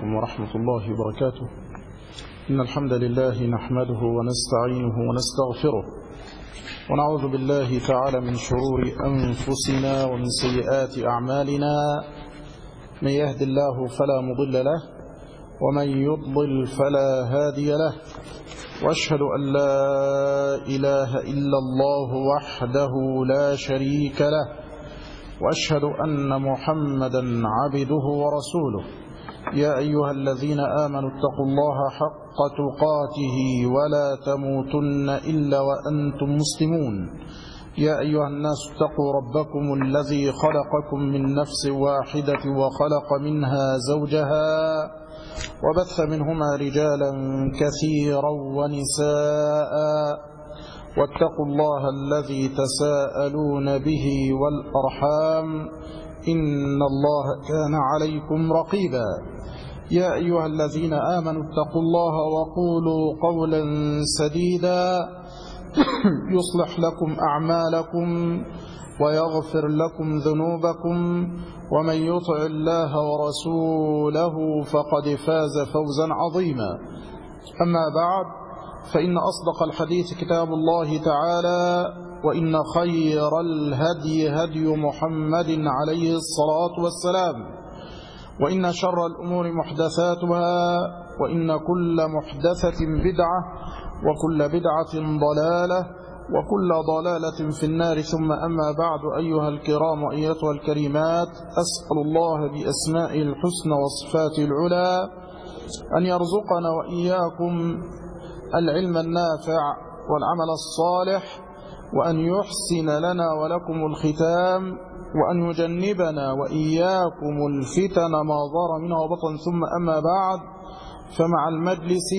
عليكم ورحمة الله وبركاته. إن الحمد لله نحمده ونستعينه ونستغفره ونعوذ بالله تعالى من شرور أنفسنا ومن سيئات أعمالنا. من يهد الله فلا مضل له ومن يضلل فلا هادي له، وأشهد أن لا إله إلا الله وحده لا شريك له، وأشهد أن محمدا عبده ورسوله. يا أيها الذين آمنوا اتقوا الله حق تقاته ولا تموتن إلا وأنتم مسلمون. يا أيها الناس اتقوا ربكم الذي خلقكم من نفس واحدة وخلق منها زوجها وبث منهما رجالا كثيرا ونساء، واتقوا الله الذي تساءلون به والأرحام إن الله كان عليكم رقيبا. يا أيها الذين آمنوا اتقوا الله وقولوا قولا سديدا يصلح لكم أعمالكم ويغفر لكم ذنوبكم، ومن يطع الله ورسوله فقد فاز فوزا عظيما. أما بعد، فإن أصدق الحديث كتاب الله تعالى، وإن خير الهدي هدي محمد عليه الصلاة والسلام، وإن شر الأمور محدثاتها، وإن كل محدثة بدعة، وكل بدعة ضلالة، وكل ضلالة في النار. ثم أما بعد، أيها الكرام وأيتها الكريمات، أسأل الله بأسمائه الحسنى وصفاته العلى أن يرزقنا وإياكم العلم النافع والعمل الصالح، وأن يحسن لنا ولكم الختام، وأن يجنبنا وإياكم الفتن ما ظهر منها وبطن. ثم أما بعد، فمع المجلس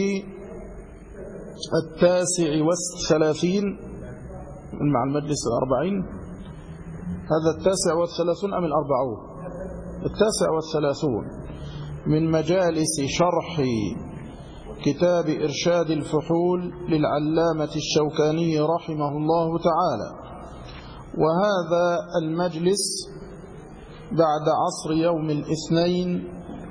39 مع المجلس 40، هذا 39 أم 40؟ 39 من مجالس شرح كتاب إرشاد الفحول للعلامة الشوكاني رحمه الله تعالى. وهذا المجلس بعد عصر يوم الاثنين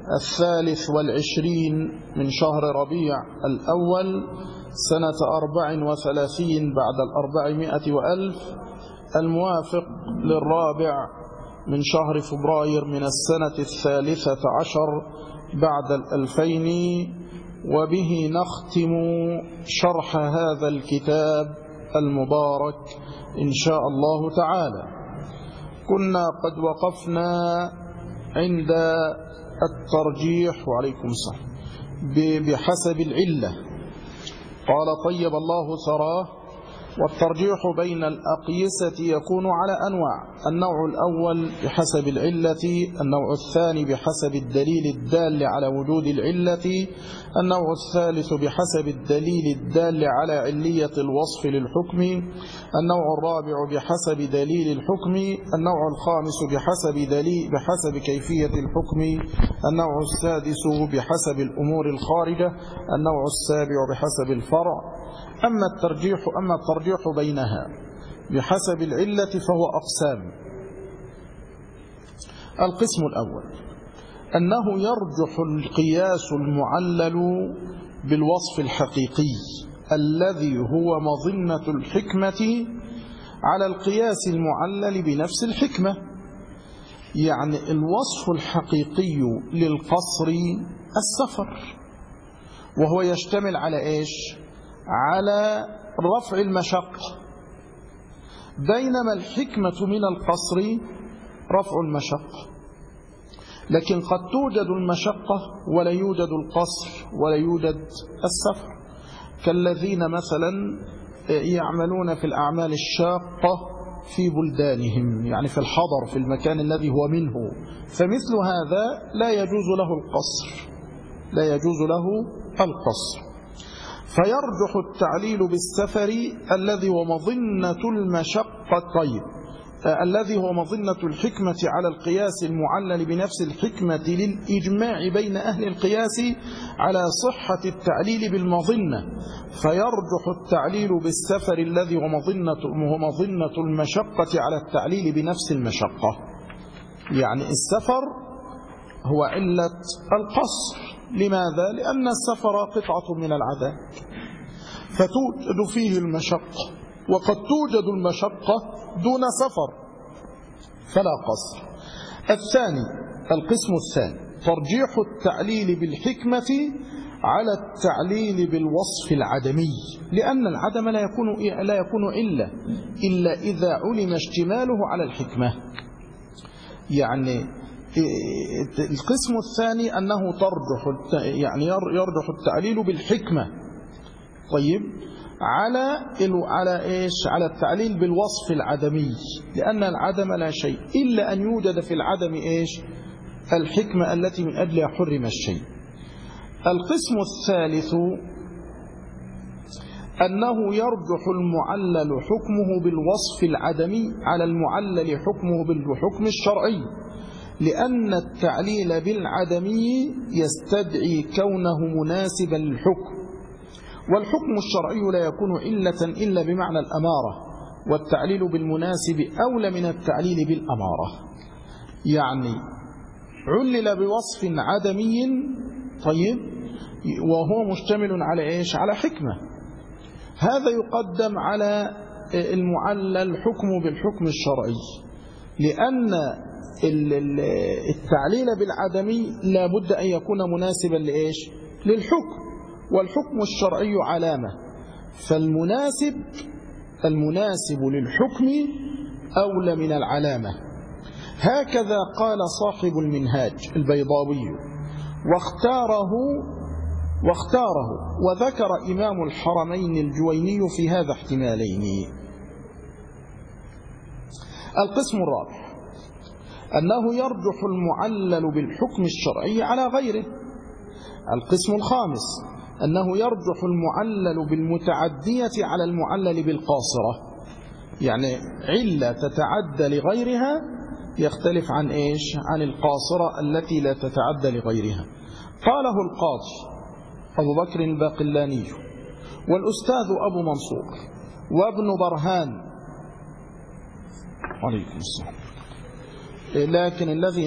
23 من شهر ربيع الأول سنة 34 بعد 400 وألف، الموافق للرابع من شهر فبراير من السنة 13 بعد 2000. وبه نختم شرح هذا الكتاب المبارك إن شاء الله تعالى. كنا قد وقفنا عند الترجيح، وعليكم السلام، بحسب العلة. قال طيب الله ثراه: والترجيح بين الأقيسة يكون على أنواع: النوع الأول بحسب العلة، النوع الثاني بحسب الدليل الدال على وجود العلة، النوع الثالث بحسب الدليل الدال على علية الوصف للحكم، النوع الرابع بحسب دليل الحكم، النوع الخامس بحسب كيفية الحكم، النوع السادس بحسب الأمور الخارجة، النوع السابع بحسب الفرع. أما الترجيح بينها بحسب العلة فهو أقسام. القسم الأول أنه يرجح القياس المعلل بالوصف الحقيقي الذي هو مظنة الحكمة على القياس المعلل بنفس الحكمة. يعني الوصف الحقيقي للقصر السفر، وهو يشتمل على إيش؟ على رفع المشقة، بينما الحكمة من القصر رفع المشقة. لكن قد توجد المشقة ولا يوجد القصر ولا يوجد السفر، كالذين مثلا يعملون في الأعمال الشاقة في بلدانهم، يعني في الحضر، في المكان الذي هو منه، فمثل هذا لا يجوز له القصر. فيرجح التعليل بالسفر الذي هو مظنة المشقة، طيب الذي هو مظنة الحكمة على القياس المعلل بنفس الحكمة للإجماع بين أهل القياس على صحة التعليل بالمظنة. فيرجح التعليل بالسفر الذي هو مظنة المشقة على التعليل بنفس المشقة. يعني السفر هو علة القصر، لماذا؟ لأن السفر قطعة من العذاب فتوجد فيه المشقة، وقد توجد المشقة دون سفر فلا قصر. الثاني، القسم الثاني، ترجيح التعليل بالحكمة على التعليل بالوصف العدمي، لأن العدم لا يكون إلا إذا علم اشتماله على الحكمة. يعني القسم الثاني أنه يرجح التعليل بالحكمة، طيب، على التعليل بالوصف العدمي، لأن العدم لا شيء إلا أن يوجد في العدم الحكمة التي من أجلها حرم الشيء. القسم الثالث أنه يرجح المعلل حكمه بالوصف العدمي على المعلل حكمه بالحكم الشرعي، لأن التعليل بالعدمي يستدعي كونه مناسبا للحكم، والحكم الشرعي لا يكون علة إلا بمعنى الأمارة، والتعليل بالمناسب أولى من التعليل بالأمارة. يعني علل بوصف عدمي، طيب، وهو مشتمل على حكمة، هذا يقدم على المعلل حكمه بالحكم الشرعي، لأن التعليل بالعدمي لا بد أن يكون مناسبا للحكم، والحكم الشرعي علامة، فالمناسب للحكم أولى من العلامة. هكذا قال صاحب المنهاج البيضاوي، واختاره وذكر إمام الحرمين الجويني في هذا احتمالين. القسم الرابع أنه يرجح المعلل بالحكم الشرعي على غيره. القسم الخامس أنه يرجح المعلل بالمتعدية على المعلل بالقاصرة، يعني علة تتعدى لغيرها يختلف عن القاصرة التي لا تتعدى لغيرها. قاله القاضي أبو بكر الباقلاني والأستاذ أبو منصور وابن برهان عليكم السلام، لكن الذي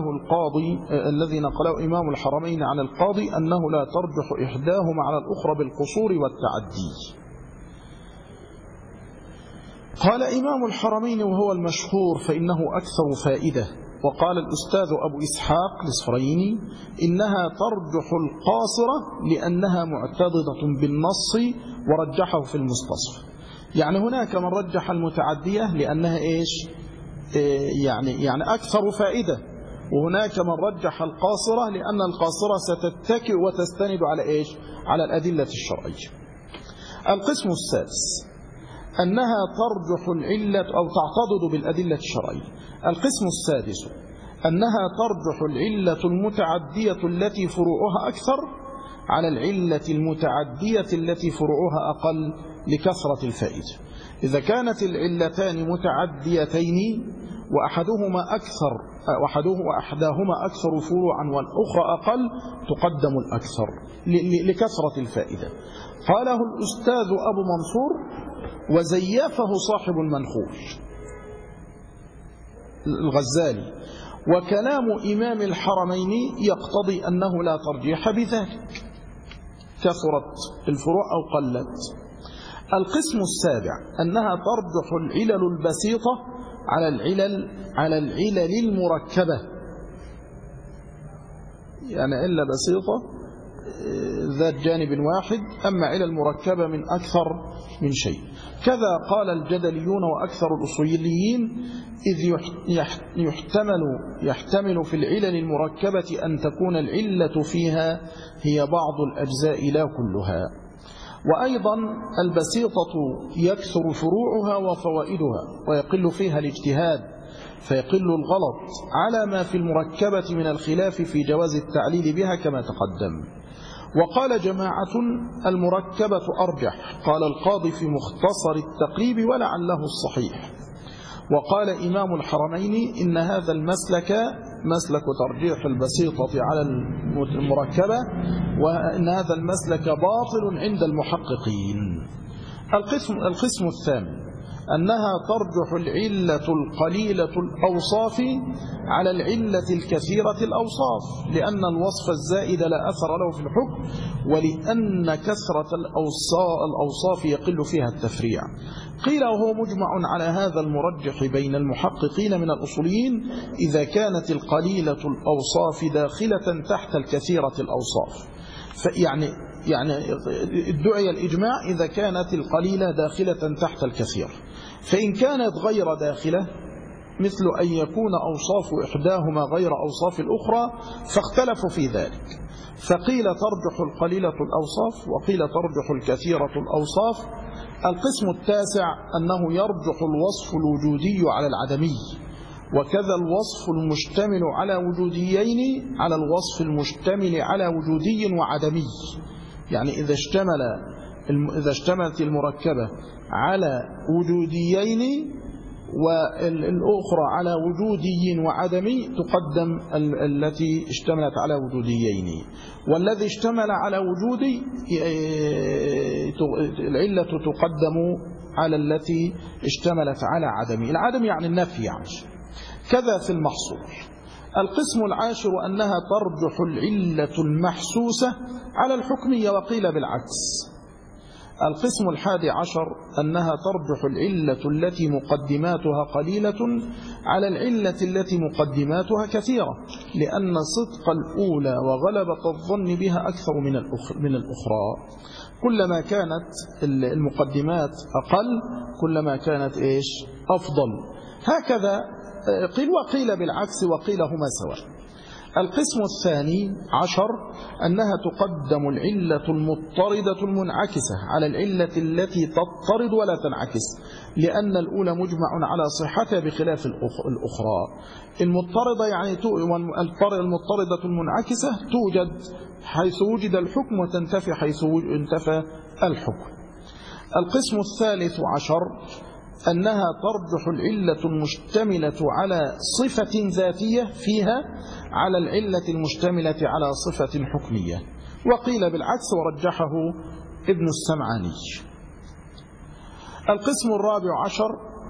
نقله إمام الحرمين عن القاضي أنه لا ترجح إحداهما على الأخرى بالقصور والتعدي. قال إمام الحرمين وهو المشهور فإنه أكثر فائدة، وقال الأستاذ أبو إسحاق الإسفرايني إنها ترجح القاصرة لأنها معتضدة بالنص ورجحه في المستصف. يعني هناك من رجح المتعدية لأنها يعني أكثر فائدة، وهناك من رجح القاصرة لأن القاصرة ستتكئ وتستند على الأدلة الشرعية. القسم السادس أنها ترجح العلة أو تعتضد بالأدلة الشرعية. القسم السادس أنها ترجح العلة المتعدية التي فروعها أكثر على العلة المتعدية التي فروعها أقل لكثرة الفائدة. إذا كانت العلتان متعديتين وأحداهما أكثر فروعا والأخرى أقل تقدم الأكثر لكثرة الفائدة. قاله الأستاذ أبو منصور وزيفه صاحب المنخول الغزالي، وكلام إمام الحرمين يقتضي أنه لا ترجيح بذلك، كثرت الفروع أو قلت. القسم السابع أنها ترجح العلل البسيطة على العلل المركبة، يعني علة بسيطة ذات جانب واحد، أما علل مركبة من أكثر من شيء. كذا قال الجدليون وأكثر الأصوليين، إذ يحتمل في العلل المركبة أن تكون العلة فيها هي بعض الأجزاء لا كلها. وأيضا البسيطة يكثر فروعها وفوائدها ويقل فيها الاجتهاد فيقل الغلط على ما في المركبة من الخلاف في جواز التعليل بها كما تقدم. وقال جماعة المركبة أرجح، قال القاضي في مختصر التقريب ولعله الصحيح. وقال إمام الحرمين إن هذا المسلك مسلك ترجيح البسيطة على المركبة، وإن هذا المسلك باطل عند المحققين. القسم الثامن أنها ترجح العلة القليلة الأوصاف على العلة الكثيرة الأوصاف، لأن الوصف الزائد لا أثر له في الحكم، ولأن كثرة الأوصاف يقل فيها التفريع. قيل وهو مجمع على هذا المرجح بين المحققين من الأصوليين إذا كانت القليلة الأوصاف داخلة تحت الكثيرة الأوصاف. يعني ادعي الإجماع إذا كانت القليلة داخلة تحت الكثير. فإن كانت غير داخلة مثل أن يكون أوصاف إحداهما غير أوصاف الأخرى فاختلفوا في ذلك، فقيل ترجح القليلة الأوصاف وقيل ترجح الكثيرة الأوصاف. القسم التاسع أنه يرجح الوصف الوجودي على العدمي، وكذا الوصف المشتمل على وجوديين على الوصف المشتمل على وجودي وعدمي. يعني إذا اشتملت المركبة على وجوديين والأخرى على وجودي وعدمي تقدم التي اشتملت على وجوديين، والذي اشتمل على وجودي العلة تقدم على التي اشتملت على عدمي. العدم يعني النفي يعني. كذا في المحصول. القسم العاشر أنها ترجح العلة المحسوسة على الحكمية وقيل بالعكس. القسم الحادي عشر أنها ترجح العلة التي مقدماتها قليلة على العلة التي مقدماتها كثيرة، لأن صدق الأولى وغلبة الظن بها أكثر من الأخرى. كلما كانت المقدمات أقل كلما كانت أفضل. هكذا قيل وقيل بالعكس وقيل هما سواء. القسم الثاني عشر أنها تقدم العلة المضطردة المنعكسة على العلة التي تضطرد ولا تنعكس، لأن الأولى مجمع على صحتها بخلاف الأخرى. المضطردة يعني المضطردة المنعكسة توجد حيث وجد الحكم وتنتفي حيث انتفى الحكم. القسم الثالث عشر أنها ترجح العلة المشتملة على صفة ذاتية فيها على العلة المشتملة على صفة حكمية، وقيل بالعكس ورجحه ابن السمعاني. القسم الرابع عشر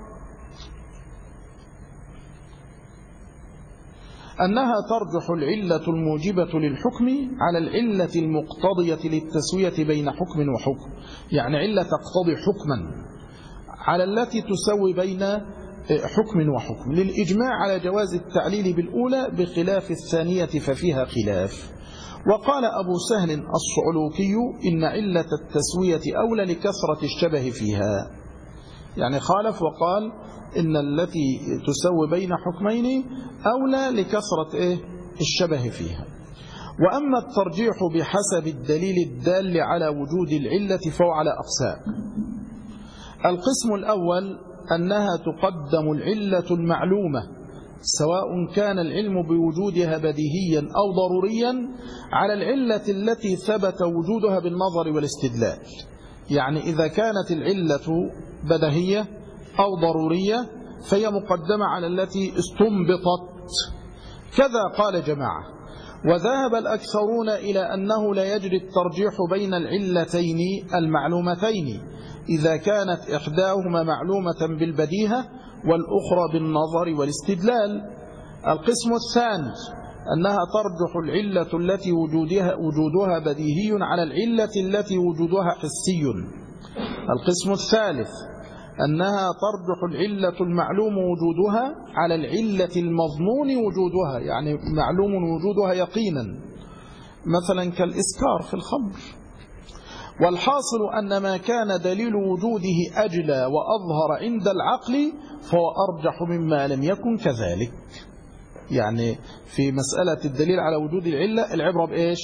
أنها ترجح العلة الموجبة للحكم على العلة المقتضية للتسوية بين حكم وحكم، يعني علة تقتضي حكما على التي تسوي بين حكم وحكم، للإجماع على جواز التعليل بالأولى بخلاف الثانية ففيها خلاف. وقال أبو سهل الصعلوكي إن علة التسوية أولى لكثرة الشبه فيها، يعني خالف وقال إن التي تسوي بين حكمين أولى لكثرة الشبه فيها. وأما الترجيح بحسب الدليل الدال على وجود العلة فهو على أقسام. القسم الأول أنها تقدم العلة المعلومة سواء كان العلم بوجودها بديهيا أو ضروريا على العلة التي ثبت وجودها بالنظر والاستدلال. يعني إذا كانت العلة بديهية أو ضرورية فهي مقدمة على التي استنبطت. كذا قال جماعة. وذهب الأكثرون إلى أنه لا يجري الترجيح بين العلتين المعلومتين إذا كانت إحداهما معلومة بالبديهة والأخرى بالنظر والاستدلال. القسم الثاني أنها ترجح العلة التي وجودها بديهي على العلة التي وجودها حسي. القسم الثالث أنها ترجح العلة المعلوم وجودها على العلة المظنون وجودها، يعني معلوم وجودها يقينا، مثلا كالإسكار في الخمر. والحاصل أن ما كان دليل وجوده أجلى وأظهر عند العقل فهو أرجح مما لم يكن كذلك. يعني في مسألة الدليل على وجود العلة العبرة بإيش؟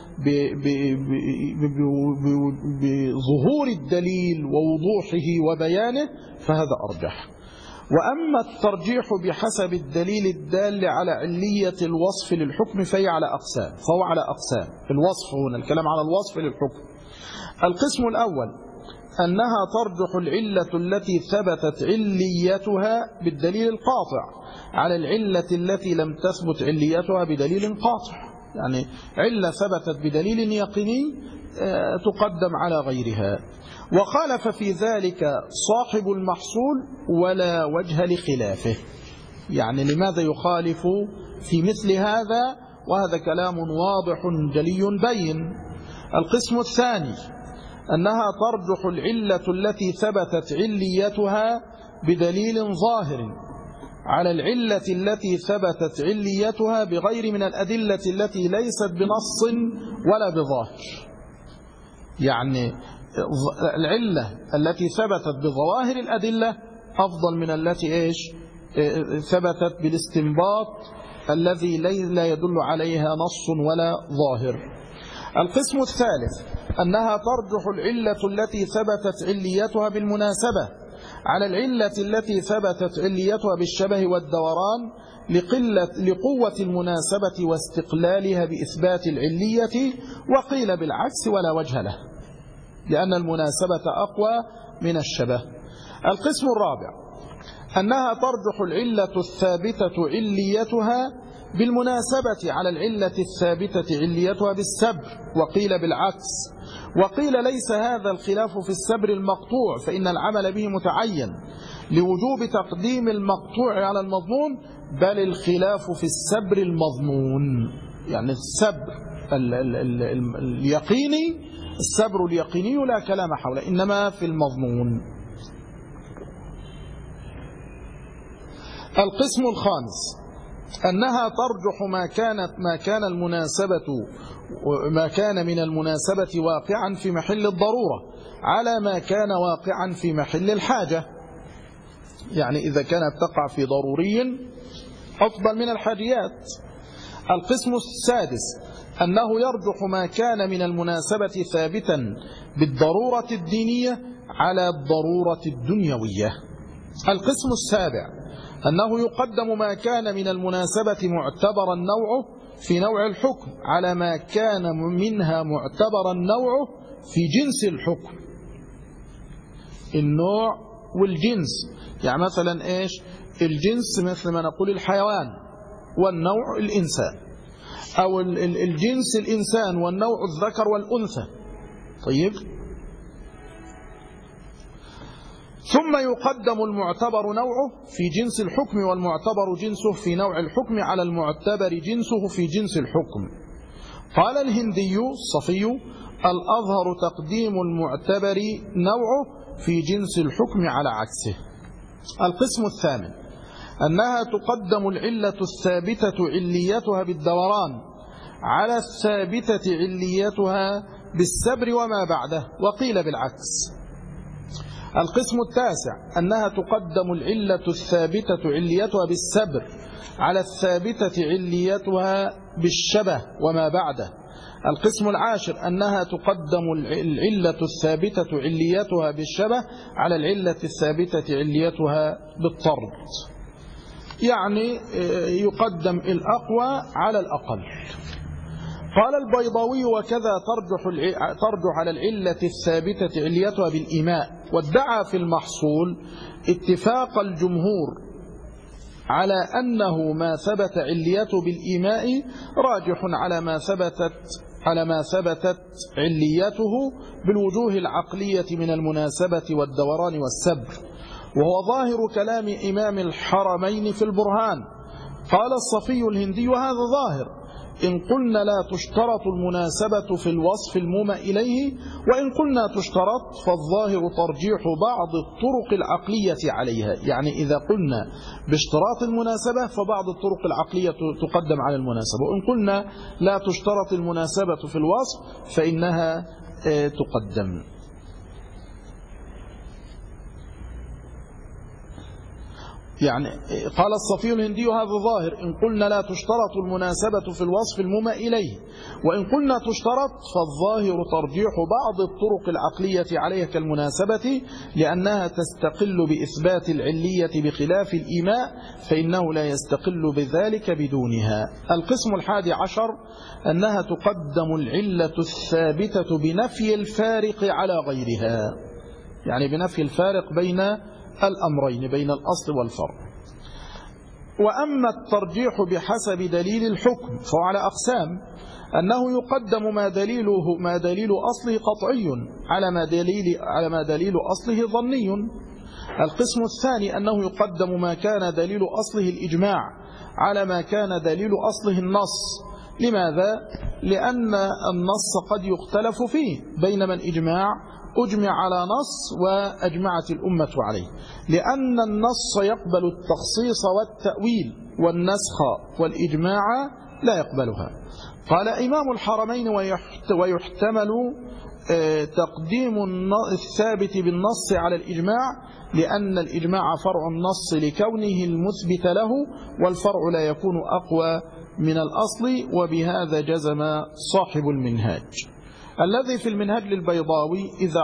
بظهور الدليل ووضوحه وبيانه، فهذا أرجح. وأما الترجيح بحسب الدليل الدال على علية الوصف للحكم فهو على أقسام. الوصف هنا الكلام على الوصف للحكم. القسم الأول أنها ترجح العلة التي ثبتت عليتها بالدليل القاطع على العلة التي لم تثبت عليتها بدليل قاطع، يعني علة ثبتت بدليل يقيني تقدم على غيرها. وخالف في ذلك صاحب المحصول ولا وجه لخلافه. يعني لماذا يخالف في مثل هذا؟ وهذا كلام واضح جلي بين. القسم الثاني أنها ترجح العلة التي ثبتت عليتها بدليل ظاهر على العلة التي ثبتت عليتها بغير من الأدلة التي ليست بنص ولا بظاهر. يعني العلة التي ثبتت بظواهر الأدلة أفضل من التي ثبتت بالاستنباط الذي لا يدل عليها نص ولا ظاهر. القسم الثالث أنها ترجح العلة التي ثبتت عليتها بالمناسبة على العلة التي ثبتت عليتها بالشبه والدوران لقوة المناسبة واستقلالها بإثبات العلية، وقيل بالعكس ولا وجه له لأن المناسبة أقوى من الشبه. القسم الرابع أنها ترجح العلة الثابتة عليتها بالمناسبة على العلة الثابتة عليتها بالسبر، وقيل بالعكس. وقيل ليس هذا الخلاف في السبر المقطوع، فإن العمل به متعين لوجوب تقديم المقطوع على المضمون، بل الخلاف في السبر المضمون. يعني السبر اليقيني، السبر اليقيني لا كلام حوله، إنما في المضمون. القسم الخامس أنها ترجح ما كان من المناسبة واقعا في محل الضرورة على ما كان واقعا في محل الحاجة. يعني إذا كانت تقع في ضروري أفضل من الحاجيات. القسم السادس أنه يرجح ما كان من المناسبة ثابتا بالضرورة الدينية على الضرورة الدنيوية. القسم السابع أنه يقدم ما كان من المناسبة معتبرا نوعه في نوع الحكم على ما كان منها معتبرا نوعه في جنس الحكم. النوع والجنس، يعني مثلا الجنس مثل ما نقول الحيوان، والنوع الإنسان، أو الجنس الإنسان والنوع الذكر والأنثى. طيب، ثم يقدم المعتبر نوعه في جنس الحكم والمعتبر جنسه في نوع الحكم على المعتبر جنسه في جنس الحكم. قال الهندي الصفي: الأظهر تقديم المعتبر نوعه في جنس الحكم على عكسه. القسم الثامن أنها تقدم العلة الثابتة عليتها بالدوران على الثابتة عليتها بالسبر وما بعده، وقيل بالعكس. القسم التاسع أنها تقدم العلة الثابتة عليتها بالسبر على الثابتة عليتها بالشبه وما بعده. القسم العاشر أنها تقدم العلة الثابتة عليتها بالشبه على العلة الثابتة عليتها بالطرد. يعني يقدم الأقوى على الأقل. قال البيضاوي: وكذا ترجح على العلة الثابتة عليتها بالإيماء. وادعى في المحصول اتفاق الجمهور على أنه ما ثبت عليته بالإيماء راجح على ما ثبتت عليته بالوجوه العقلية من المناسبة والدوران والسبر، وهو ظاهر كلام إمام الحرمين في البرهان. قال الصفي الهندي: وهذا ظاهر إن قلنا لا تشترط المناسبة في الوصف المومى إليه، وإن قلنا تشترط فالظاهر ترجيح بعض الطرق العقلية عليها. يعني إذا قلنا باشتراط المناسبة فبعض الطرق العقلية تقدم على المناسبة، وإن قلنا لا تشترط المناسبة في الوصف فإنها تقدم. يعني قال الصفي الهندي: هذا ظاهر إن قلنا لا تشترط المناسبة في الوصف المومى إليه، وإن قلنا تشترط فالظاهر ترجيح بعض الطرق العقلية عليها كالمناسبة، لأنها تستقل بإثبات العلية بخلاف الإيماء فإنه لا يستقل بذلك بدونها. القسم 11 أنها تقدم العلة الثابتة بنفي الفارق على غيرها، يعني بنفي الفارق بين الأمرين، بين الأصل والفرع. وأما الترجيح بحسب دليل الحكم فهو على أقسام: أنه يقدم ما دليل أصله قطعي على ما دليل أصله ظني. القسم الثاني أنه يقدم ما كان دليل أصله الإجماع على ما كان دليل أصله النص. لماذا؟ لأن النص قد يختلف فيه، بينما الإجماع أجمع على نص وأجمعت الأمة عليه، لأن النص يقبل التخصيص والتأويل، والنسخ والإجماع لا يقبلها. قال إمام الحرمين: ويحتمل تقديم الثابت بالنص على الإجماع، لأن الإجماع فرع النص لكونه المثبت له، والفرع لا يكون أقوى من الأصل. وبهذا جزم صاحب المنهاج. الذي في المنهاج للبيضاوي: إذا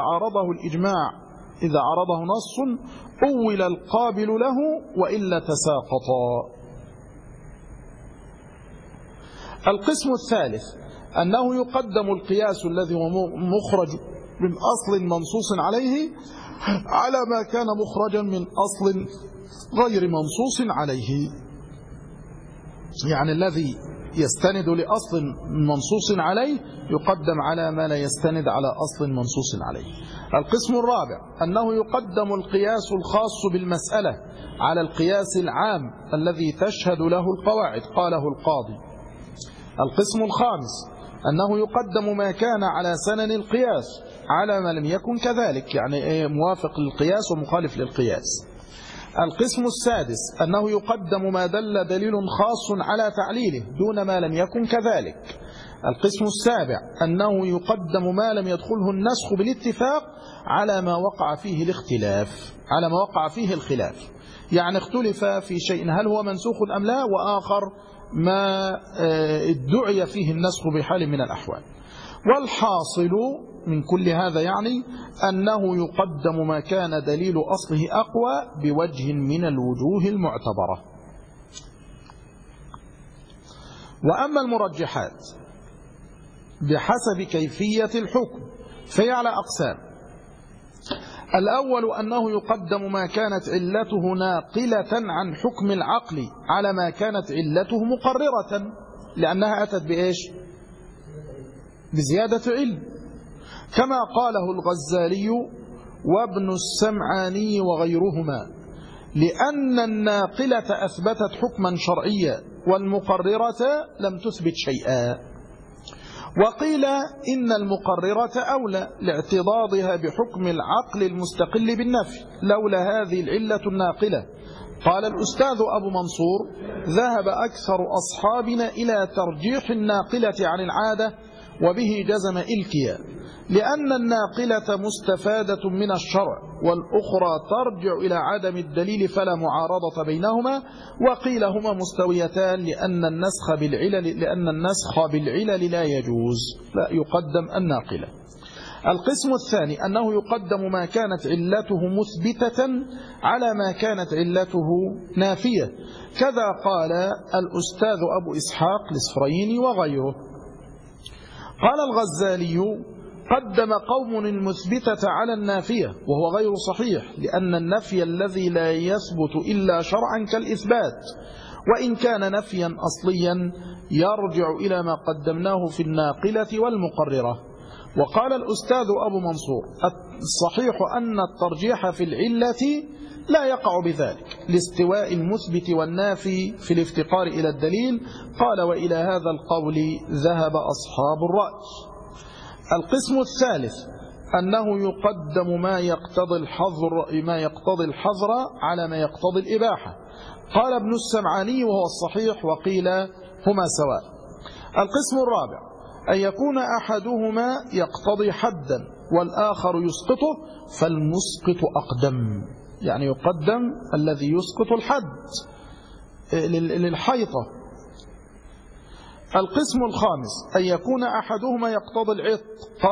عرضه نص أول القابل له وإلا تساقطا. القسم الثالث أنه يقدم القياس الذي هو مخرج من أصل منصوص عليه على ما كان مخرجا من أصل غير منصوص عليه، يعني الذي يستند لأصل منصوص عليه يقدم على ما لا يستند على أصل منصوص عليه. القسم الرابع أنه يقدم القياس الخاص بالمسألة على القياس العام الذي تشهد له القواعد، قاله القاضي. القسم الخامس أنه يقدم ما كان على سنن القياس على ما لم يكن كذلك، يعني موافق للقياس ومخالف للقياس. القسم السادس أنه يقدم ما دل دليل خاص على تعليله دون ما لم يكن كذلك. القسم السابع أنه يقدم ما لم يدخله النسخ بالاتفاق على ما وقع فيه الخلاف، يعني اختلف في شيء هل هو منسوخ أم لا، وآخر ما ادعي فيه النسخ بحال من الأحوال. والحاصل من كل هذا يعني أنه يقدم ما كان دليل أصله أقوى بوجه من الوجوه المعتبرة. وأما المرجحات بحسب كيفية الحكم فهي على أقسام. الأول أنه يقدم ما كانت علته ناقلة عن حكم العقل على ما كانت علته مقررة، لأنها أتت بإيش؟ بزيادة علم، كما قاله الغزالي وابن السمعاني وغيرهما، لأن الناقلة أثبتت حكما شرعيا والمقررة لم تثبت شيئا. وقيل إن المقررة أولى لاعتضاضها بحكم العقل المستقل بالنفي لولا هذه العلة الناقلة. قال الأستاذ أبو منصور: ذهب أكثر أصحابنا إلى ترجيح الناقلة عن العادة، وبه جزم إلكيا، لأن الناقلة مستفادة من الشرع والأخرى ترجع إلى عدم الدليل فلا معارضة بينهما. وقيل هما مستويتان لأن النسخ بالعلل لا يجوز، لا يقدم الناقلة. القسم الثاني أنه يقدم ما كانت علته مثبتة على ما كانت علته نافية، كذا قال الأستاذ أبو إسحاق الإسفرايني وغيره. قال الغزالي: قدم قوم المثبتة على النافية، وهو غير صحيح، لأن النفي الذي لا يثبت إلا شرعا كالإثبات، وإن كان نفيا أصليا يرجع إلى ما قدمناه في الناقلة والمقررة. وقال الأستاذ أبو منصور: الصحيح أن الترجيح في العلة لا يقع بذلك لاستواء المثبت والنافي في الافتقار إلى الدليل. قال: وإلى هذا القول ذهب أصحاب الرأي. القسم الثالث أنه يقدم ما يقتضي الحظر على ما يقتضي الإباحة. قال ابن السمعاني وهو الصحيح، وقيل هما سواء. القسم الرابع أن يكون أحدهما يقتضي حدا والآخر يسقطه، فالمسقط أقدم، يعني يقدم الذي يسقط الحد للحيطة. القسم الخامس أن يكون أحدهما يقتضي العتق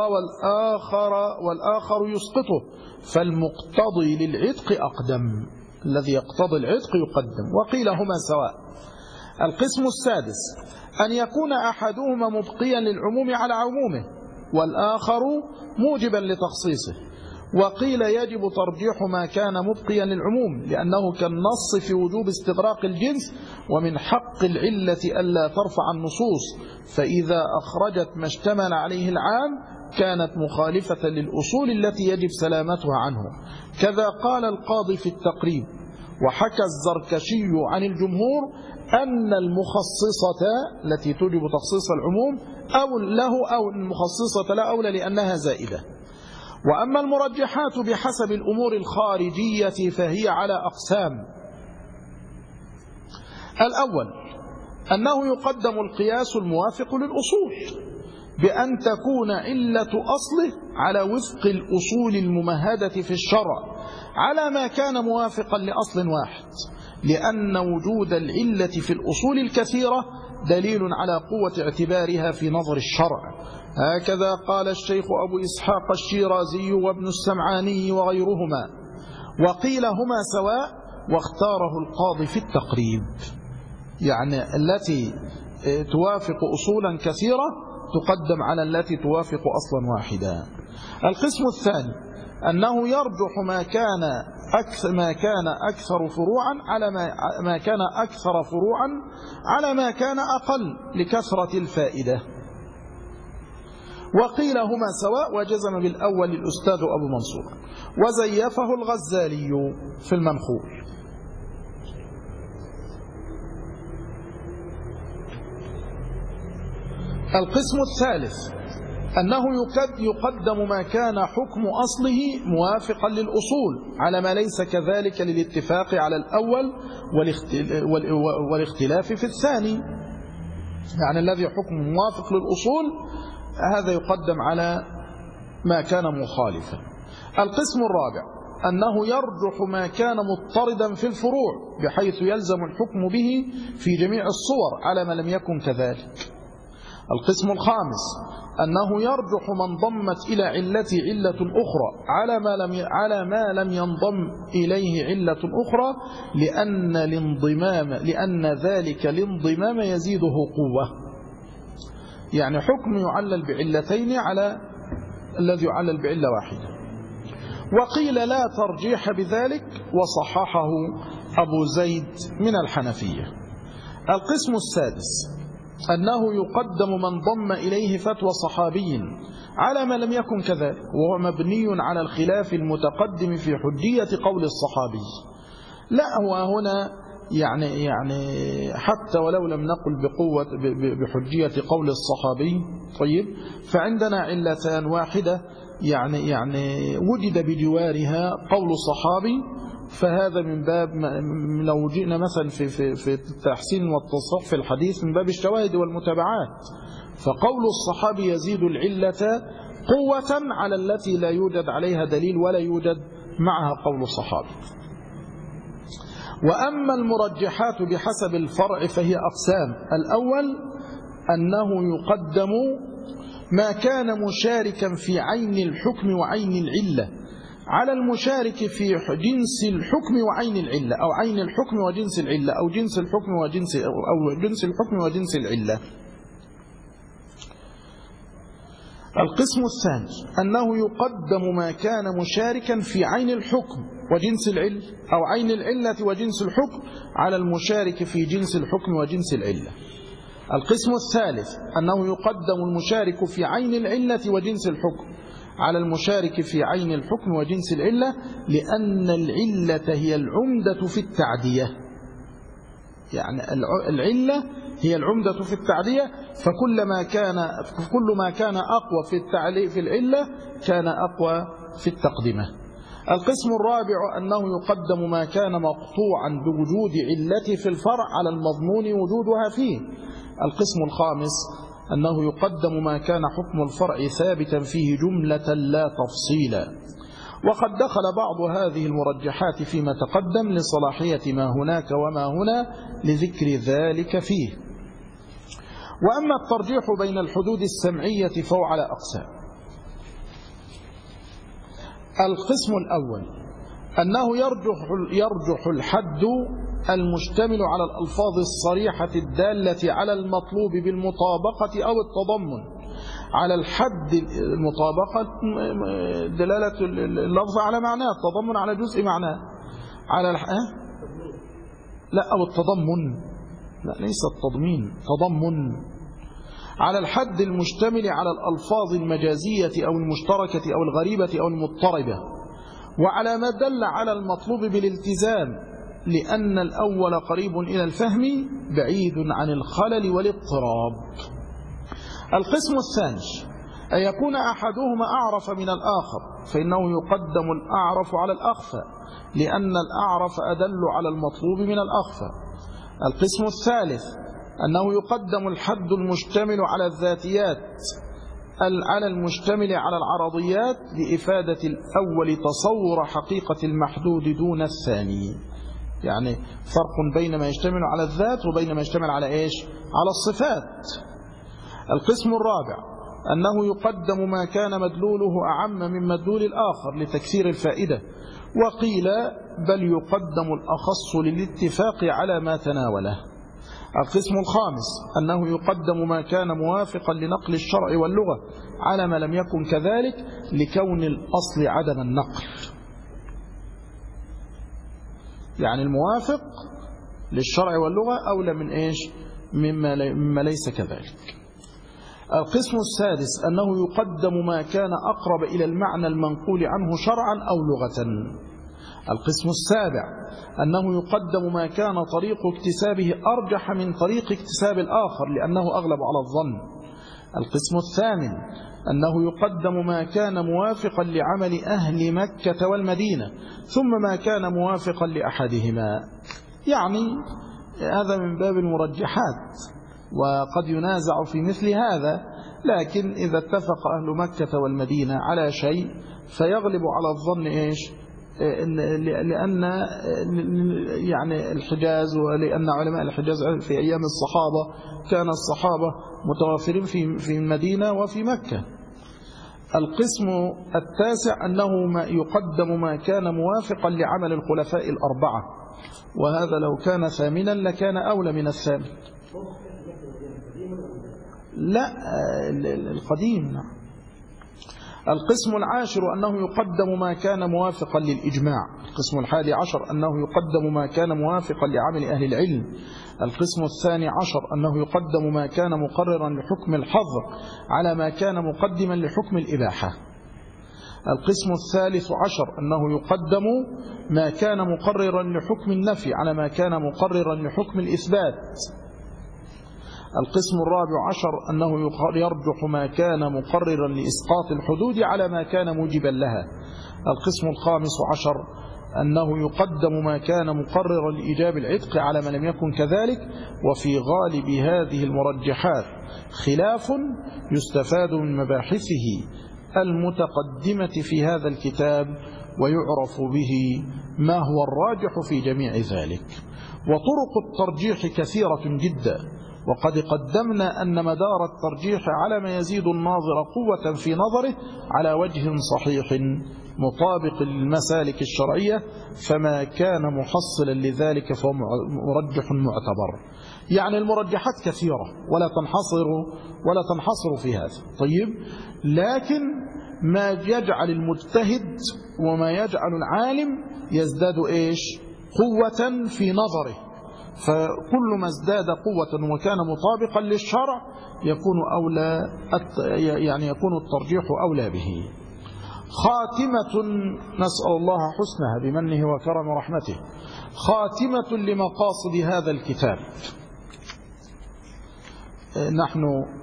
والآخر يسقطه، فالمقتضي للعتق أقدم، الذي يقتضي العتق يقدم، وقيل هما سواء. القسم السادس أن يكون أحدهما مبقيا للعموم على عمومه والآخر موجبا لتخصيصه، وقيل يجب ترجيح ما كان مبقيا للعموم لأنه كالنص في وجوب استغراق الجنس، ومن حق العلة ألا ترفع النصوص، فإذا أخرجت ما اشتمل عليه العام كانت مخالفة للأصول التي يجب سلامتها عنه. كذا قال القاضي في التقريب. وحكى الزركشي عن الجمهور أن المخصصة التي توجب تخصيص العموم أو المخصصة لا أولى لأنها زائدة. وأما المرجحات بحسب الأمور الخارجية فهي على أقسام. الأول أنه يقدم القياس الموافق للأصول بأن تكون علة أصله على وفق الأصول الممهدة في الشرع على ما كان موافقا لأصل واحد، لأن وجود العلة في الأصول الكثيرة دليل على قوة اعتبارها في نظر الشرع. هكذا قال الشيخ أبو إسحاق الشيرازي وابن السمعاني وغيرهما، وقيل هما سواء، واختاره القاضي في التقريب. يعني التي توافق أصولا كثيرة تقدم على التي توافق أصلا واحدا. القسم الثاني أنه يرجح ما كان أكثر فروعا على ما كان أقل لكثرة الفائدة. وقيل هما سواء، وجزم بالأول الأستاذ أبو منصور، وزيفه الغزالي في المنخول. القسم الثالث أنه يقدم ما كان حكم أصله موافقا للأصول على ما ليس كذلك للاتفاق على الأول والاختلاف في الثاني. يعني الذي حكم موافق للأصول هذا يقدم على ما كان مخالفا. القسم الرابع أنه يرجح ما كان مضطردا في الفروع بحيث يلزم الحكم به في جميع الصور على ما لم يكن كذلك. القسم الخامس أنه يرجح من ضمت إلى علته علة أخرى على ما لم ينضم إليه علة أخرى، لأن ذلك الانضمام يزيده قوة. يعني حكم يعلل بعلتين على الذي يعلل بعلة واحدة. وقيل لا ترجيح بذلك، وصححه أبو زيد من الحنفية. القسم السادس أنه يقدم من ضم إليه فتوى صحابي على ما لم يكن كذلك، وهو مبني على الخلاف المتقدم في حجية قول الصحابي. لا هو هنا يعني حتى ولو لم نقل بحجية قول الصحابي، طيب، فعندنا علتان، واحدة يعني وجد بجوارها قول صحابي، فهذا من باب لو جئنا مثلا في التحسين والتصحيح في الحديث من باب الشواهد والمتابعات، فقول الصحابي يزيد العلة قوة على التي لا يوجد عليها دليل ولا يوجد معها قول الصحابي. وأما المرجحات بحسب الفرع فهي أقسام. الأول أنه يقدم ما كان مشاركا في عين الحكم وعين العلة على المشارك في جنس الحكم وعين العلة، أو عين الحكم وجنس العلة، أو جنس الحكم وجنس العلة. القسم الثاني أنه يقدم ما كان مشاركا في عين الحكم وجنس العلة، أو عين العلة وجنس الحكم على المشارك في جنس الحكم وجنس العلة. القسم الثالث أنه يقدم المشارك في عين العلة وجنس الحكم على المشارك في عين الحكم وجنس العلة، لأن العلة هي العمدة في التعدية. يعني العلة هي العمدة في التعدية، فكل ما كان أقوى في العلة كان أقوى في التقدمة. القسم الرابع أنه يقدم ما كان مقطوعا بوجود علته في الفرع على المضمون وجودها فيه. القسم الخامس أنه يقدم ما كان حكم الفرع ثابتا فيه جملة لا تفصيلا. وقد دخل بعض هذه المرجحات فيما تقدم لصلاحية ما هناك وما هنا لذكر ذلك فيه. وأما الترجيح بين الحدود السمعية فهو على أقسام. القسم الأول أنه يرجح الحد المشتمل على الألفاظ الصريحة الدالة على المطلوب بالمطابقة أو التضمن على الحد المطابقة دلالة اللفظ على معناه، التضمن على جزء معناه، على لا أو التضمن، لا ليس التضمين، تضمن على الحد المشتمل على الألفاظ المجازية أو المشتركة أو الغريبة أو المضطربة، وعلى ما دل على المطلوب بالالتزام، لأن الأول قريب إلى الفهم بعيد عن الخلل والاضطراب. القسم الثاني أن يكون أحدهما أعرف من الآخر، فإنه يقدم الأعرف على الأخفى، لأن الأعرف أدل على المطلوب من الأخفى. القسم الثالث أنه يقدم الحد المشتمل على الذاتيات على المشتمل على العرضيات، لإفادة الأول تصور حقيقة المحدود دون الثاني. يعني فرق بين ما يشتمل على الذات وبين ما يشتمل على إيش؟ على الصفات. القسم الرابع أنه يقدم ما كان مدلوله أعم من مدلول الآخر لتكثير الفائدة، وقيل بل يقدم الأخص للاتفاق على ما تناوله. القسم الخامس أنه يقدم ما كان موافقا لنقل الشرع واللغة على ما لم يكن كذلك لكون الأصل عدم النقل، يعني الموافق للشرع واللغة أولى من إيش؟ مما ليس كذلك. القسم السادس أنه يقدم ما كان أقرب إلى المعنى المنقول عنه شرعا أو لغة. القسم السابع أنه يقدم ما كان طريق اكتسابه أرجح من طريق اكتساب الآخر لأنه أغلب على الظن. القسم الثامن أنه يقدم ما كان موافقا لعمل أهل مكة والمدينة ثم ما كان موافقا لأحدهما. يعني هذا من باب المرجحات، وقد ينازع في مثل هذا، لكن إذا اتفق أهل مكة والمدينة على شيء فيغلب على الظن إيش؟ لأن يعني الحجاز، ولأن علماء الحجاز في أيام الصحابة كان الصحابة متوافرين في المدينة وفي مكة. القسم التاسع أنه يقدم ما كان موافقا لعمل الخلفاء الأربعة، وهذا لو كان ثامنا لكان أولى من الثامن. لا القديم. القسم العاشر أنه يقدم ما كان موافقا للإجماع. القسم الحادي عشر أنه يقدم ما كان موافقا لعمل أهل العلم. القسم الثاني عشر أنه يقدم ما كان مقررا لحكم الحظر على ما كان مقدما لحكم الإباحة. القسم الثالث عشر أنه يقدم ما كان مقررا لحكم النفي على ما كان مقررا لحكم الإثبات. القسم الرابع عشر أنه يرجح ما كان مقررا لإسقاط الحدود على ما كان موجبا لها. القسم الخامس عشر أنه يقدم ما كان مقررا لإيجاب العتق على ما لم يكن كذلك. وفي غالب هذه المرجحات خلاف يستفاد من مباحثه المتقدمة في هذا الكتاب، ويعرف به ما هو الراجح في جميع ذلك. وطرق الترجيح كثيرة جدا، وقد قدمنا أن مدار الترجيح على ما يزيد الناظر قوة في نظره على وجه صحيح مطابق للمسالك الشرعية، فما كان محصلا لذلك فهو مرجح معتبر. يعني المرجحات كثيرة ولا تنحصر في هذا. طيب، لكن ما يجعل المجتهد وما يجعل العالم يزداد إيش؟ قوة في نظره. فكل ما ازداد قوة وكان مطابقا للشرع يكون أولى، يعني يكون الترجيح أولى به. خاتمة، نسأل الله حسنها بمنه وكرم ورحمته. خاتمة لمقاصد هذا الكتاب. نحن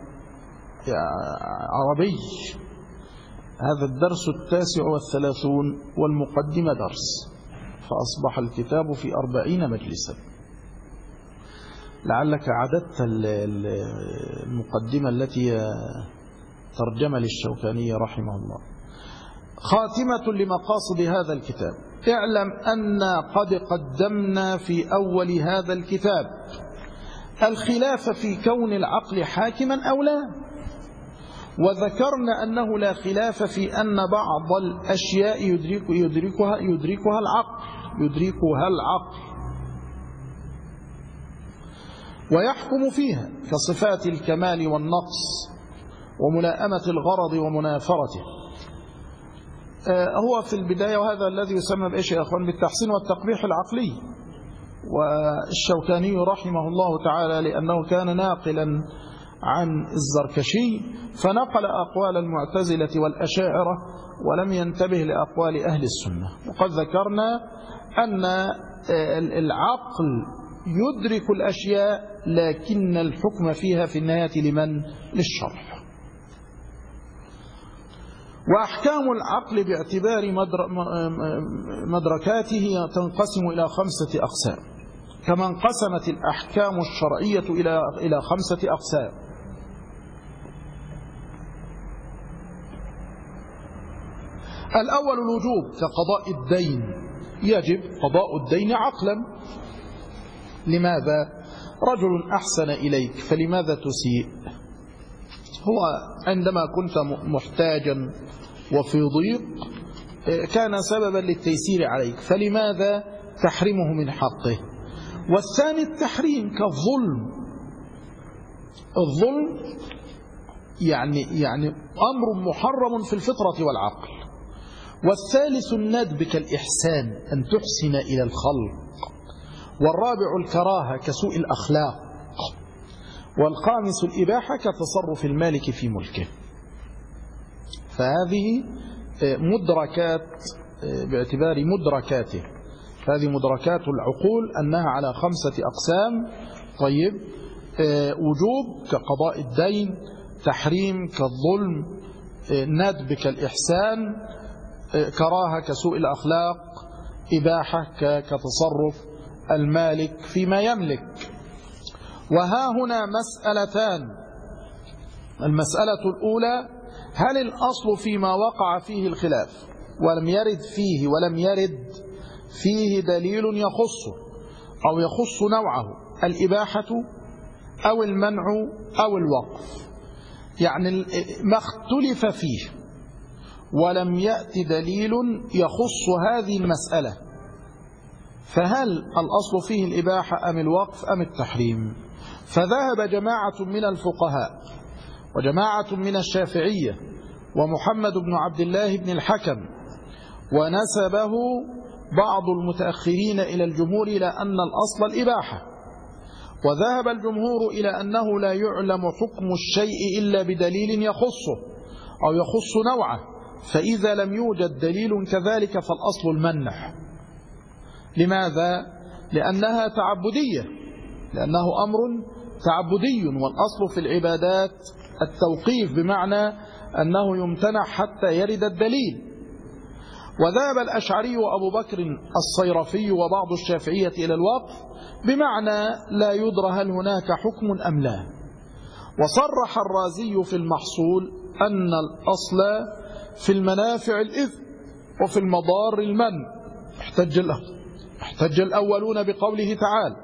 عربي، هذا الدرس 39 والمقدمة درس، فأصبح الكتاب في 40 مجلسا. لعلك عددت المقدمة التي ترجم للشوكاني رحمه الله. خاتمة لمقاصد هذا الكتاب. اعلم أن قد قدمنا في أول هذا الكتاب الخلاف في كون العقل حاكما أو لا، وذكرنا أنه لا خلاف في أن بعض الأشياء يدركها العقل ويحكم فيها كصفات الكمال والنقص وملائمة الغرض ومنافرته. هو في البداية، وهذا الذي يسمى بإيش يا أخوان؟ بالتحسين والتقبيح العقلي. والشوكاني رحمه الله تعالى لأنه كان ناقلا عن الزركشي فنقل أقوال المعتزلة والأشاعرة ولم ينتبه لأقوال أهل السنة. وقد ذكرنا أن العقل يدرك الأشياء لكن الحكم فيها في النهاية لمن؟ للشرع. وأحكام العقل باعتبار مدركاته تنقسم إلى 5 أقسام، كما انقسمت الأحكام الشرعية إلى 5 أقسام. الأول الوجوب كقضاء الدين، يجب قضاء الدين عقلا. لماذا؟ رجل أحسن إليك فلماذا تسيء؟ هو عندما كنت محتاجا وفي ضيق كان سببا للتيسير عليك، فلماذا تحرمه من حقه؟ والثاني التحريم كالظلم. الظلم يعني أمر محرم في الفطرة والعقل. والثالث الندب كالإحسان، أن تحسن إلى الخلق. والرابع الكراهة كسوء الأخلاق. والخامس الإباحة كتصرف المالك في ملكه. فهذه مدركات باعتبار مدركاته، هذه مدركات العقول أنها على 5 أقسام. طيب، وجوب كقضاء الدين، تحريم كالظلم، ندب كالإحسان، كراهة كسوء الأخلاق، إباحة كتصرف المالك فيما يملك. وها هنا مسألتان. المسألة الأولى: هل الأصل فيما وقع فيه الخلاف ولم يرد فيه دليل يخصه أو يخص نوعه الإباحة أو المنع أو الوقف؟ يعني ما اختلف فيه ولم يأتي دليل يخص هذه المسألة، فهل الأصل فيه الإباحة أم الوقف أم التحريم؟ فذهب جماعة من الفقهاء وجماعة من الشافعية ومحمد بن عبد الله بن الحكم، ونسبه بعض المتأخرين إلى الجمهور إلى أن الأصل الإباحة. وذهب الجمهور إلى أنه لا يعلم حكم الشيء إلا بدليل يخصه أو يخص نوعه، فإذا لم يوجد دليل كذلك فالأصل المنع. لماذا؟ لأنها تعبدية، لأنه أمر تعبدي، والأصل في العبادات التوقيف، بمعنى أنه يمتنع حتى يرد الدليل. وذهب الأشعري وأبو بكر الصيرفي وبعض الشافعية إلى الوقف، بمعنى لا يدرى هل هناك حكم أم لا. وصرح الرازي في المحصول أن الأصل في المنافع الإثم وفي المضار المنع. احتج الأولون بقوله تعالى: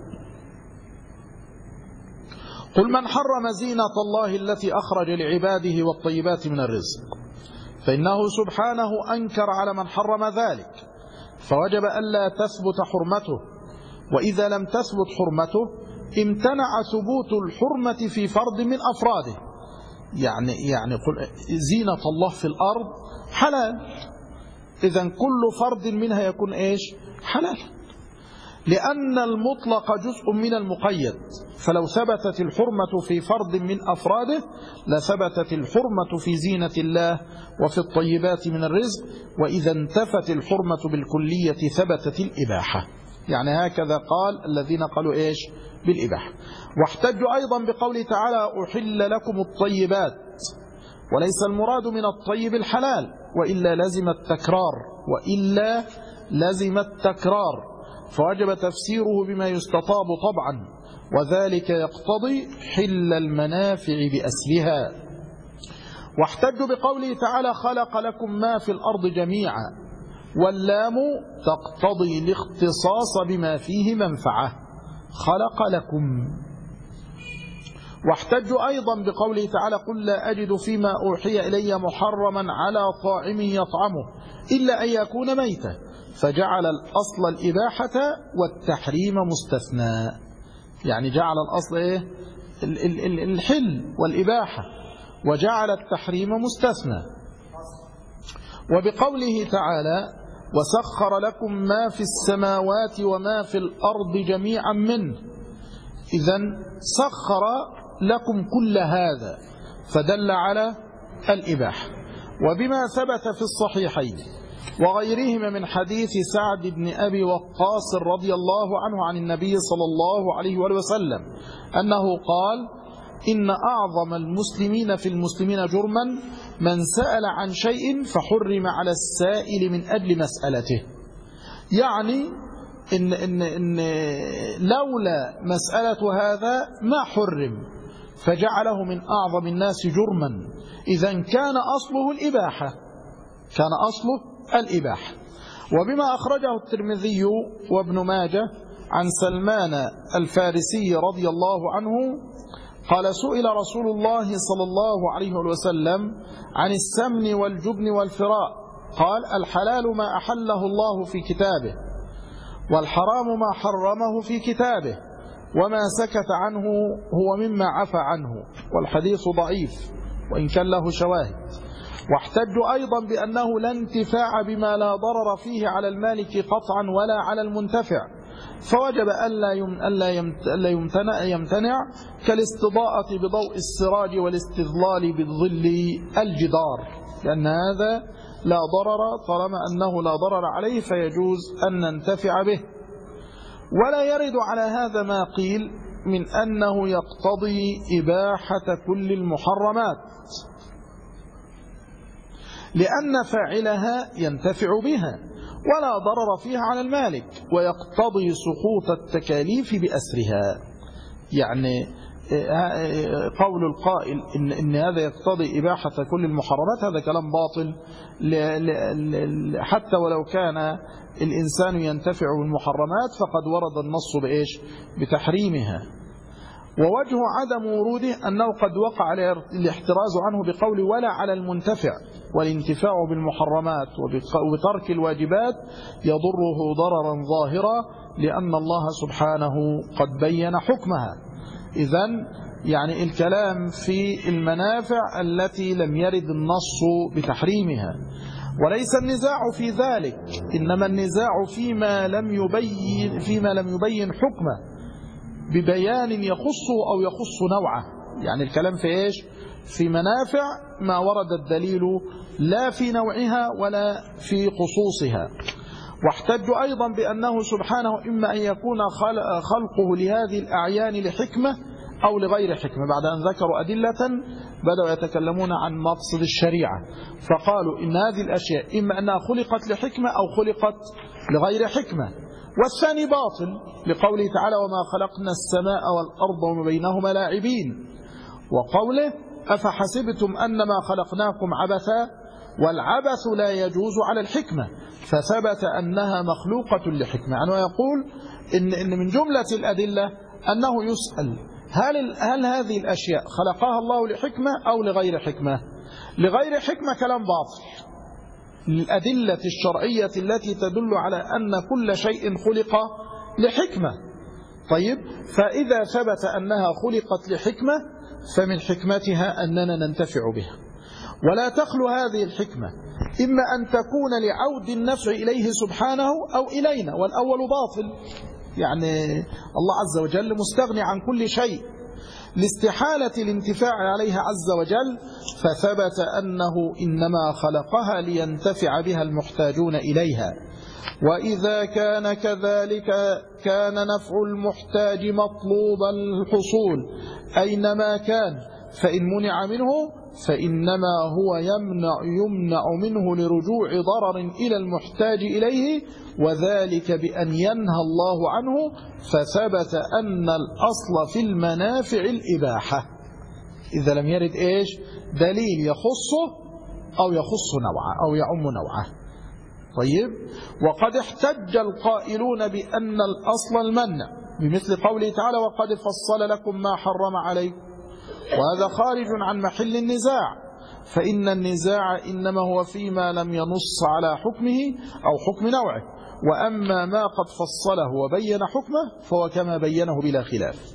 قل من حرم زينة الله التي أخرج لعباده والطيبات من الرزق، فإنه سبحانه أنكر على من حرم ذلك، فوجب ألا تثبت حرمته، وإذا لم تثبت حرمته امتنع ثبوت الحرمة في فرد من أفراده. يعني قل زينة الله في الأرض حلال، إذن كل فرد منها يكون إيش؟ حلال، لأن المطلق جزء من المقيد، فلو ثبتت الحرمة في فرد من أفراده لثبتت الحرمة في زينة الله وفي الطيبات من الرزق، وإذا انتفت الحرمة بالكلية ثبتت الإباحة. يعني هكذا قال الذين قالوا إيش؟ بالإباحة. واحتجوا أيضا بقوله تعالى: أحل لكم الطيبات، وليس المراد من الطيب الحلال، وإلا لزم التكرار، فوجب تفسيره بما يستطاب طبعا، وذلك يقتضي حل المنافع بأسرها. واحتجوا بقوله تعالى: خلق لكم ما في الأرض جميعا، واللام تقتضي الاختصاص بما فيه منفعة، خلق لكم. واحتجوا أيضا بقوله تعالى: قل لا أجد فيما أوحي إلي محرما على طاعم يطعمه إلا أن يكون ميتا، فجعل الأصل الإباحة والتحريم مستثنى. يعني جعل الأصل إيه؟ الحل والإباحة، وجعل التحريم مستثنى. وبقوله تعالى وسخر لكم ما في السماوات وما في الأرض جميعا منه، إذن سخر لكم كل هذا، فدل على الإباحة. وبما ثبت في الصحيحين وغيرهما من حديث سعد بن أبي وقاص رضي الله عنه عن النبي صلى الله عليه وسلم أنه قال إن أعظم المسلمين في المسلمين جرما من سأل عن شيء فحرم على السائل من أجل مسألته. يعني إن لولا مسألة هذا ما حرم، فجعله من أعظم الناس جرما. إذن كان أصله الإباحة، كان أصله الإباحة. وبما أخرجه الترمذي وابن ماجه عن سلمان الفارسي رضي الله عنه قال سئل رسول الله صلى الله عليه وسلم عن السمن والجبن والفراء، قال الحلال ما أحله الله في كتابه، والحرام ما حرمه في كتابه، وما سكت عنه هو مما عفى عنه. والحديث ضعيف وإن كان له شواهد. واحتجوا أيضا بأنه لا انتفاع بما لا ضرر فيه على المالك قطعا ولا على المنتفع، فوجب ألا يمتنع كالاستضاءة بضوء السراج والاستظلال بالظل الجدار، لأن هذا لا ضرر، طالما أنه لا ضرر عليه فيجوز أن ننتفع به. ولا يرد على هذا ما قيل من أنه يقتضي إباحة كل المحرمات، لأن فاعلها ينتفع بها ولا ضرر فيها على المالك، ويقتضي سقوط التكاليف بأسرها. يعني قول القائل إن هذا يقتضي إباحة كل المحرمات هذا كلام باطل، حتى ولو كان الإنسان ينتفع بالمحرمات فقد ورد النص بإيش؟ بتحريمها. ووجه عدم وروده أنه قد وقع الاحتراز عنه بقول ولا على المنتفع، والانتفاع بالمحرمات وبترك الواجبات يضره ضررا ظاهرا، لأن الله سبحانه قد بين حكمها. إذن يعني الكلام في المنافع التي لم يرد النص بتحريمها، وليس النزاع في ذلك، إنما النزاع فيما لم يبين حكمه ببيان يخصه أو يخص نوعه. يعني الكلام في إيش؟ في منافع ما ورد الدليل لا في نوعها ولا في خصوصها. واحتجوا أيضا بأنه سبحانه إما أن يكون خلقه لهذه الأعيان لحكمة أو لغير حكمة، بعد أن ذكروا أدلة بدأوا يتكلمون عن مقصد الشريعة، فقالوا إن هذه الأشياء إما أنها خلقت لحكمة أو خلقت لغير حكمة. والثاني باطل لقوله تعالى وما خلقنا السماء والأرض وما بينهما لاعبين، وقوله أفحسبتم أنما خلقناكم عبثا، والعبث لا يجوز على الحكمة، فثبت أنها مخلوقة لحكمة. يعني يقول إن من جملة الأدلة أنه يسأل هل هذه الأشياء خلقها الله لحكمة أو لغير حكمة؟ لغير حكمة كلام باطل للأدلة الشرعية التي تدل على أن كل شيء خلق لحكمة. طيب، فإذا ثبت أنها خلقت لحكمة فمن حكمتها أننا ننتفع بها، ولا تخلو هذه الحكمة إما أن تكون لعود النفع إليه سبحانه أو إلينا، والأول باطل، يعني الله عز وجل مستغني عن كل شيء لاستحالة الانتفاع عليها عز وجل، فثبت أنه إنما خلقها لينتفع بها المحتاجون إليها. وإذا كان كذلك كان نفع المحتاج مطلوب الحصول أينما كان، فإن منع منه فإنما هو يمنع منه لرجوع ضرر إلى المحتاج إليه، وذلك بأن ينهى الله عنه، فثبت أن الأصل في المنافع الإباحة إذا لم يرد إيش؟ دليل يخصه أو يخص نوعه أو يعم نوعه. طيب، وقد احتج القائلون بأن الأصل المنع بمثل قوله تعالى وقد فصل لكم ما حرم عليكم، وهذا خارج عن محل النزاع، فإن النزاع إنما هو فيما لم ينص على حكمه أو حكم نوعه، وأما ما قد فصله وبين حكمه فهو كما بينه بلا خلاف.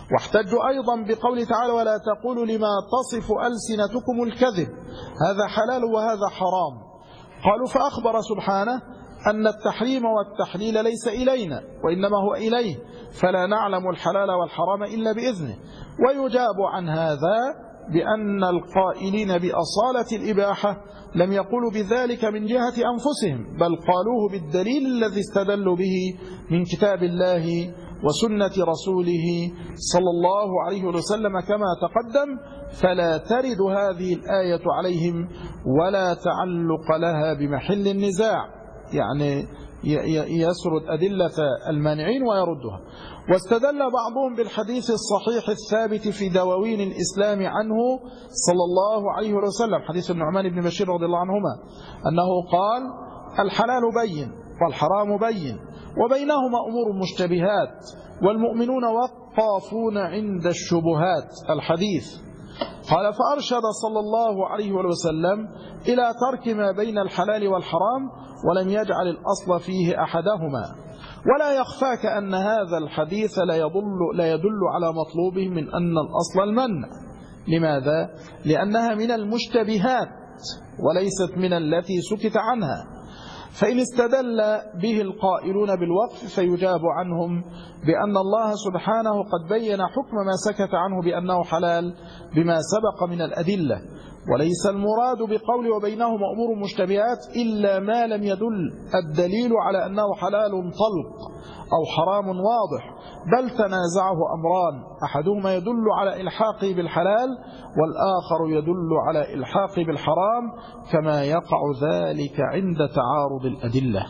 واحتجوا أيضا بقول تعالى ولا تقولوا لما تصف ألسنتكم الكذب هذا حلال وهذا حرام. قالوا فأخبر سبحانه أن التحريم والتحليل ليس إلينا وإنما هو إليه، فلا نعلم الحلال والحرام إلا بإذنه. ويجاب عن هذا بأن القائلين بأصالة الإباحة لم يقولوا بذلك من جهة أنفسهم، بل قالوه بالدليل الذي استدلوا به من كتاب الله وسنة رسوله صلى الله عليه وسلم كما تقدم، فلا ترد هذه الآية عليهم ولا تعلق لها بمحل النزاع، يعني يسرد أدلة المانعين ويردها. واستدل بعضهم بالحديث الصحيح الثابت في دواوين الإسلام عنه صلى الله عليه وسلم، حديث النعمان بن بشير رضي الله عنهما، أنه قال الحلال بين والحرام بين وبينهما أمور مشتبهات والمؤمنون وقافون عند الشبهات الحديث. قال فأرشد صلى الله عليه وسلم إلى ترك ما بين الحلال والحرام ولم يجعل الأصل فيه أحدهما. ولا يخفاك أن هذا الحديث لا يدل على مطلوبه من أن الأصل المنع. لماذا؟ لأنها من المشتبهات وليست من التي سكت عنها، فإن استدل به القائلون بالوقف فيجاب عنهم بأن الله سبحانه قد بين حكم ما سكت عنه بأنه حلال بما سبق من الأدلة، وليس المراد بقول وبينهما أمور مشتبهات إلا ما لم يدل الدليل على أنه حلال طلق أو حرام واضح، بل تنازعه أمران، أحدهما يدل على إلحاقه بالحلال والآخر يدل على إلحاقه بالحرام، كما يقع ذلك عند تعارض الأدلة.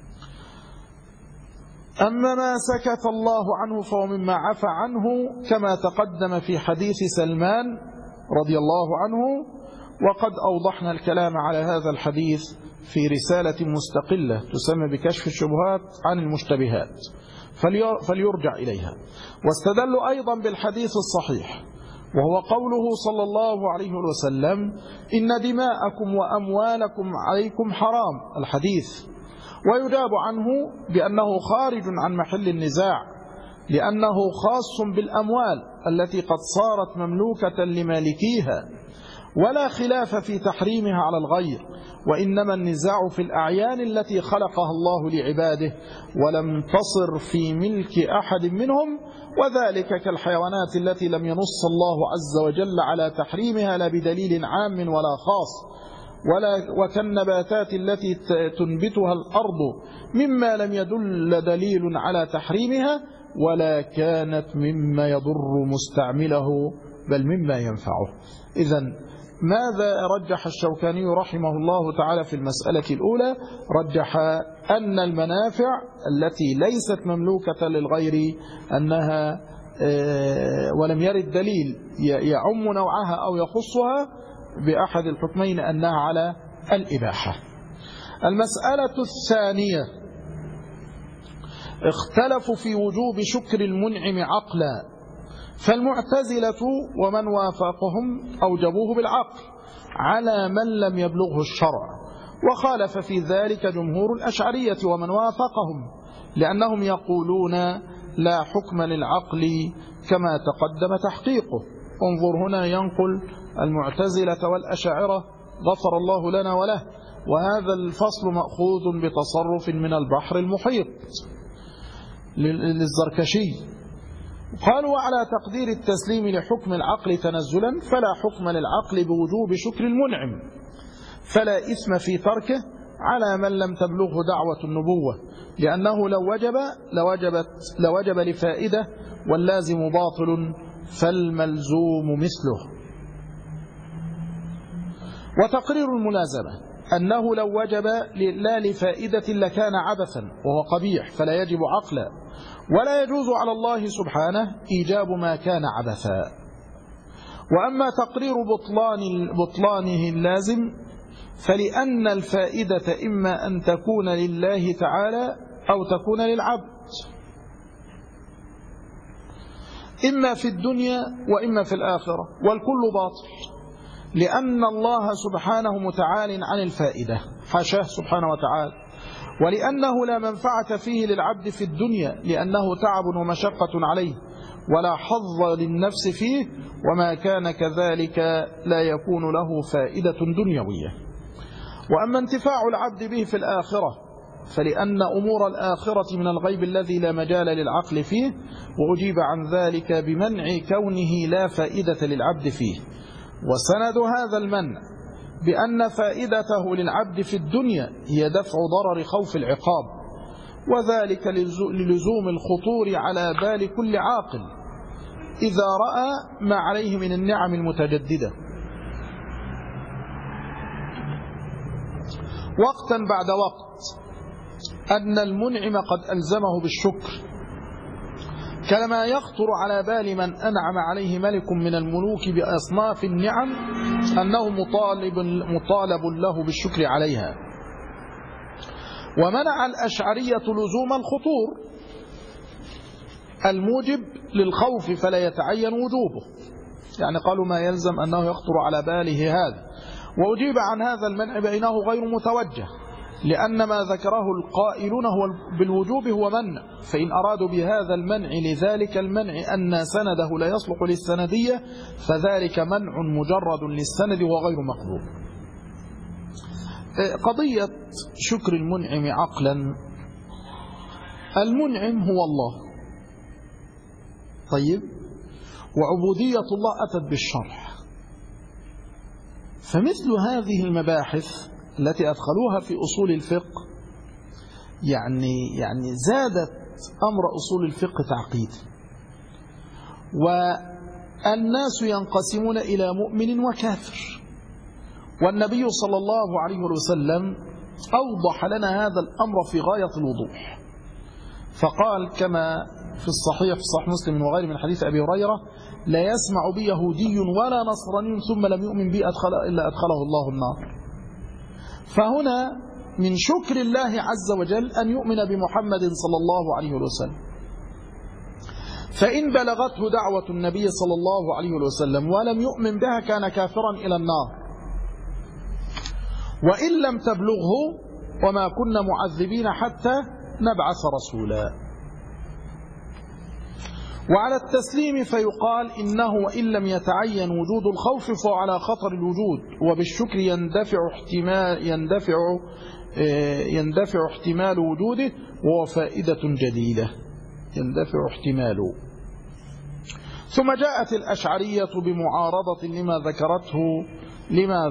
أما ما سكت الله عنه فهو مما عفى عنه كما تقدم في حديث سلمان رضي الله عنه، وقد أوضحنا الكلام على هذا الحديث في رسالة مستقلة تسمى بكشف الشبهات عن المشتبهات فليرجع إليها. واستدلوا أيضا بالحديث الصحيح وهو قوله صلى الله عليه وسلم إن دماءكم وأموالكم عليكم حرام الحديث، ويجاب عنه بأنه خارج عن محل النزاع لأنه خاص بالأموال التي قد صارت مملوكة لمالكيها، ولا خلاف في تحريمها على الغير، وإنما النزاع في الأعيان التي خلقها الله لعباده ولم تصر في ملك أحد منهم، وذلك كالحيوانات التي لم ينص الله عز وجل على تحريمها لا بدليل عام ولا خاص، وكالنباتات التي تنبتها الأرض مما لم يدل دليل على تحريمها ولا كانت مما يضر مستعمله بل مما ينفعه. إذن ماذا رجح الشوكاني رحمه الله تعالى في المسألة الأولى؟ رجح أن المنافع التي ليست مملوكة للغير أنها ولم يرد دليل يعم نوعها أو يخصها بأحد الحكمين أنها على الإباحة. المسألة الثانية اختلفوا في وجوب شكر المنعم عقلا، فالمعتزلة ومن وافقهم أوجبوه بالعقل على من لم يبلغه الشرع، وخالف في ذلك جمهور الأشعرية ومن وافقهم لأنهم يقولون لا حكم للعقل كما تقدم تحقيقه. انظر هنا ينقل المعتزلة والأشاعرة غفر الله لنا وله، وهذا الفصل مأخوذ بتصرف من البحر المحيط للزركشي. قالوا وعلى تقدير التسليم لحكم العقل تنزلا فلا حكم للعقل بوجوب شكر المنعم، فلا إثم في تركه على من لم تبلغه دعوة النبوة، لأنه لو وجب لفائدة واللازم باطل فالملزوم مثله. وتقرير الملازمة أنه لو وجب لا لفائدة لكان عبثا وهو قبيح فلا يجب عقلا، ولا يجوز على الله سبحانه إيجاب ما كان عبثا. وأما تقرير بطلانه اللازم فلأن الفائدة إما أن تكون لله تعالى أو تكون للعبد، إما في الدنيا وإما في الآخرة، والكل باطل، لأن الله سبحانه متعال عن الفائدة حاشاه سبحانه وتعالى، ولأنه لا منفعة فيه للعبد في الدنيا لأنه تعب ومشقة عليه، ولا حظ للنفس فيه، وما كان كذلك لا يكون له فائدة دنيوية. وأما انتفاع العبد به في الآخرة فلأن أمور الآخرة من الغيب الذي لا مجال للعقل فيه، وأجيب عن ذلك بمنع كونه لا فائدة للعبد فيه. وسند هذا المنع بأن فائدته للعبد في الدنيا هي دفع ضرر خوف العقاب، وذلك للزوم الخطور على بال كل عاقل إذا رأى ما عليه من النعم المتجددة. وقتا بعد وقت أن المنعم قد ألزمه بالشكر، كما يخطر على بال من أنعم عليه ملك من الملوك بأصناف النعم أنه مطالب له بالشكر عليها. ومنع الأشعرية لزوم الخطور الموجب للخوف فلا يتعين وجوبه، يعني قالوا ما يلزم أنه يخطر على باله هذا. وأجيب عن هذا المنع بأنه غير متوجه، لأن ما ذكره القائلون هو بالوجوب هو منع، فإن أرادوا بهذا المنع لذلك المنع أن سنده لا يصلح للسندية فذلك منع مجرد للسند وغير مقبول. قضية شكر المنعم عقلا، المنعم هو الله، طيب، وعبودية الله أتت بالشرع، فمثل هذه المباحث التي أدخلوها في أصول الفقه يعني زادت أمر أصول الفقه تعقيدا. والناس ينقسمون إلى مؤمن وكافر، والنبي صلى الله عليه وسلم أوضح لنا هذا الأمر في غاية الوضوح، فقال كما في الصحيح في صحيح مسلم وغيره من حديث أبي هريرة: لا يسمع بي يهودي ولا نصراني ثم لم يؤمن بي إلا أدخله الله النار. فهنا من شكر الله عز وجل أن يؤمن بمحمد صلى الله عليه وسلم، فإن بلغته دعوة النبي صلى الله عليه وسلم ولم يؤمن بها كان كافرا إلى النار. وإن لم تبلغه وما كنا معذبين حتى نبعث رسولا. وعلى التسليم فيقال إنه وإن لم يتعين وجود الخوف فهو على خطر الوجود، وبالشكر يندفع احتمال وجوده، وهو فائدة جديدة يندفع احتماله. ثم جاءت الأشعرية بمعارضة لما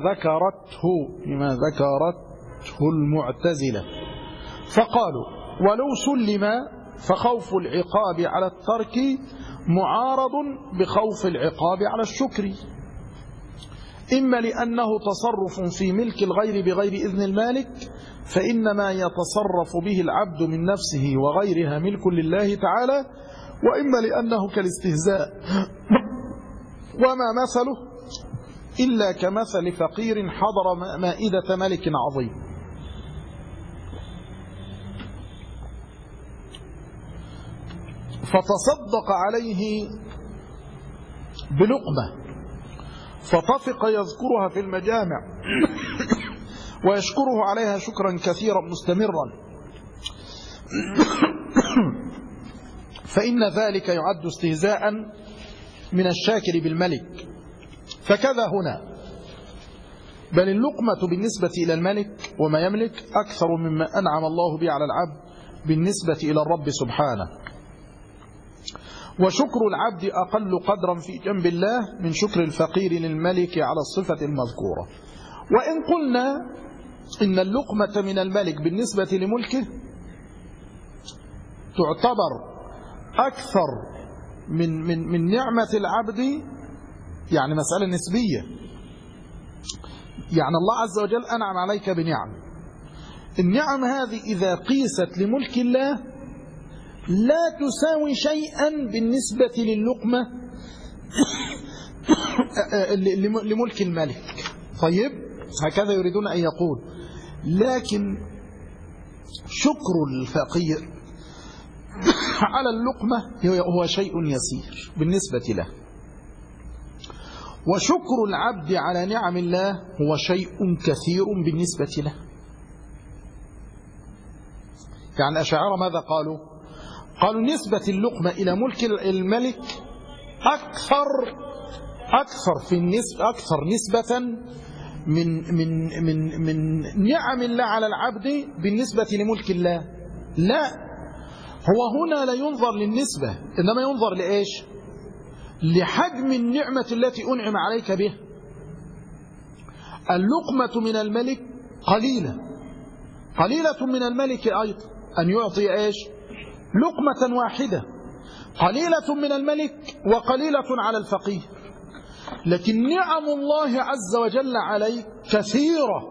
ذكرته المعتزلة، فقالوا: ولو سلم فخوف العقاب على الترك معارض بخوف العقاب على الشكر، إما لأنه تصرف في ملك الغير بغير إذن المالك، فإنما يتصرف به العبد من نفسه وغيرها ملك لله تعالى، وإما لأنه كالاستهزاء، وما مثله إلا كمثل فقير حضر مائدة ملك عظيم فتصدق عليه بلقمة فطفق يذكرها في المجامع ويشكره عليها شكرا كثيرا مستمرا، فإن ذلك يعد استهزاء من الشاكر بالملك. فكذا هنا، بل اللقمة بالنسبة إلى الملك وما يملك أكثر مما أنعم الله به على العبد بالنسبة إلى الرب سبحانه. وشكر العبد أقل قدرا في جنب الله من شكر الفقير للملك على الصفة المذكورة. وإن قلنا إن اللقمة من الملك بالنسبة لملكه تعتبر أكثر من نعمة العبد، يعني مسألة نسبية، يعني الله عز وجل أنعم عليك بنعم، النعم هذه إذا قيست لملك الله لا تساوي شيئا بالنسبة للقمة لملك الملك. طيب، هكذا يريدون أن يقول، لكن شكر الفقير على اللقمة هو شيء يسير بالنسبة له، وشكر العبد على نعم الله هو شيء كثير بالنسبة له. يعني الأشاعرة ماذا قالوا؟ قالوا نسبة اللقمة إلى ملك الملك أكثر في النسبة، أكثر نسبة من نعم الله على العبد بالنسبة لملك الله. لا، هو هنا لا ينظر للنسبة، إنما ينظر لإيش؟ لحجم النعمة التي أنعم عليك به. اللقمة من الملك قليلة من الملك أيضا أن يعطي إيش؟ لقمة واحدة. قليلة من الملك وقليلة على الفقير. لكن نعم الله عز وجل عليك كثيرة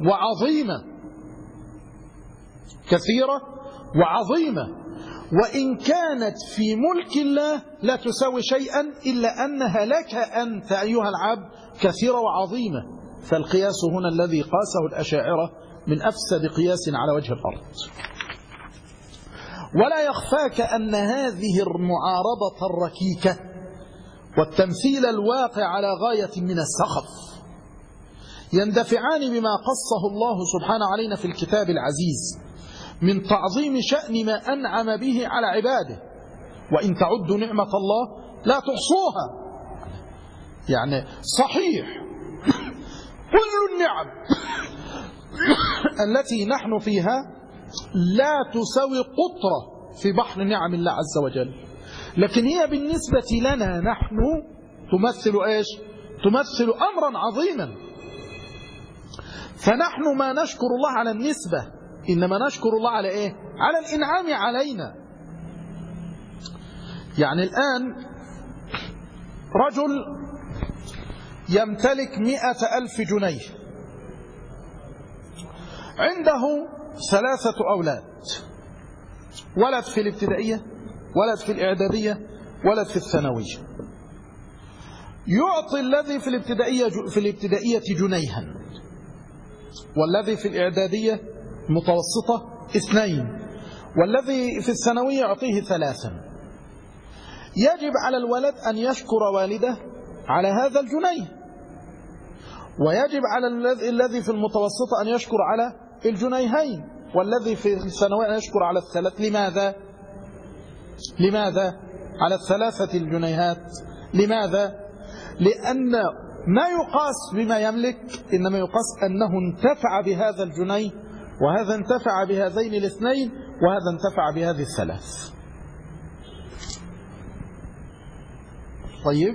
وعظيمة، وإن كانت في ملك الله لا تساوي شيئا، إلا أنها لك أنت أيها العبد كثيرة وعظيمة. فالقياس هنا الذي قاسه الأشاعرة من أفسد قياس على وجه الأرض. ولا يخفاك أن هذه المعارضة الركيكة والتمثيل الواقع على غاية من السخف يندفعان بما قصه الله سبحانه علينا في الكتاب العزيز من تعظيم شأن ما أنعم به على عباده. وإن تعدوا نعمة الله لا تحصوها. يعني صحيح كل النعم التي نحن فيها لا تساوي قطرة في بحر نعم الله عز وجل، لكن هي بالنسبة لنا نحن تمثل إيش؟ تمثل أمرا عظيما. فنحن ما نشكر الله على النسبة، إنما نشكر الله على إيه؟ على الإنعام علينا. يعني الآن رجل يمتلك 100,000 جنيه، عنده 3 أولاد، ولد في الابتدائية، ولد في الإعدادية، ولد في الثانوية. يعطي الذي في الابتدائية جنيها، والذي في الإعدادية متوسطة 2، والذي في الثانوية يعطيه 3. يجب على الولد أن يشكر والده على هذا الجنيه، ويجب على الذي في المتوسطة أن يشكر على الجنيهين، والذي في الثانوية أن يشكر على 3. لماذا على 3 الجنيهات؟ لماذا؟ لأن ما يقاس بما يملك، إنما يقاس أنه انتفع بهذا الجنيه، وهذا انتفع بهذين 2، وهذا انتفع بهذه 3. طيب،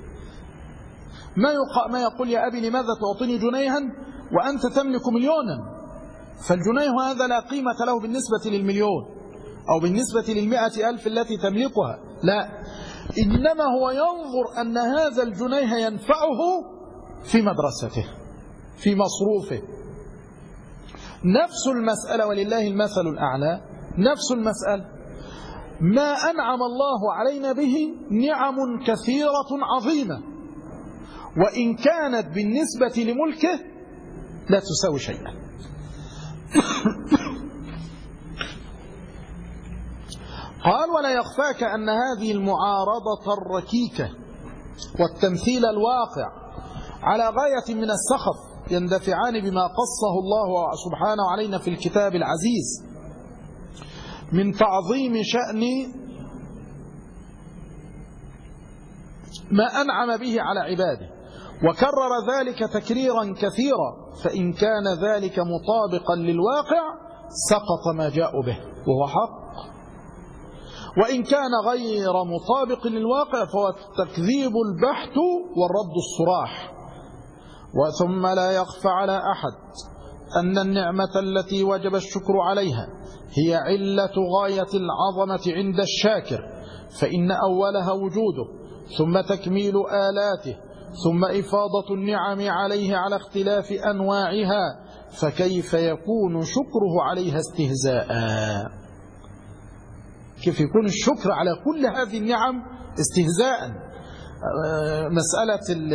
ما يقول يا أبي لماذا تعطيني جنيها وأنت تملك 1,000,000؟ فالجنيه هذا لا قيمة له بالنسبة لل1,000,000 أو بالنسبة ل100,000 التي تملكها، لا، إنما هو ينظر أن هذا الجنيه ينفعه في مدرسته، في مصروفه. نفس المسألة، ولله المثل الأعلى، نفس المسألة. ما أنعم الله علينا به نعم كثيرة عظيمة، وإن كانت بالنسبة لملكه لا تساوي شيئا. قال: ولا يخفاك أن هذه المعارضة الركيكة والتمثيل الواقع على غاية من السخف يندفعان بما قصه الله سبحانه علينا في الكتاب العزيز من تعظيم شأن ما أنعم به على عباده، وكرر ذلك تكريرا كثيرا. فإن كان ذلك مطابقا للواقع سقط ما جاء به وهو حق، وإن كان غير مطابق للواقع فهو التكذيب البحت والرد الصراح. وثم لا يخفى على أحد أن النعمة التي وجب الشكر عليها هي علة غاية العظمة عند الشاكر، فإن أولها وجوده، ثم تكميل آلاته، ثم إفاضة النعم عليه على اختلاف أنواعها، فكيف يكون شكره عليها استهزاء؟ كيف يكون الشكر على كل هذه النعم استهزاء؟ مسألة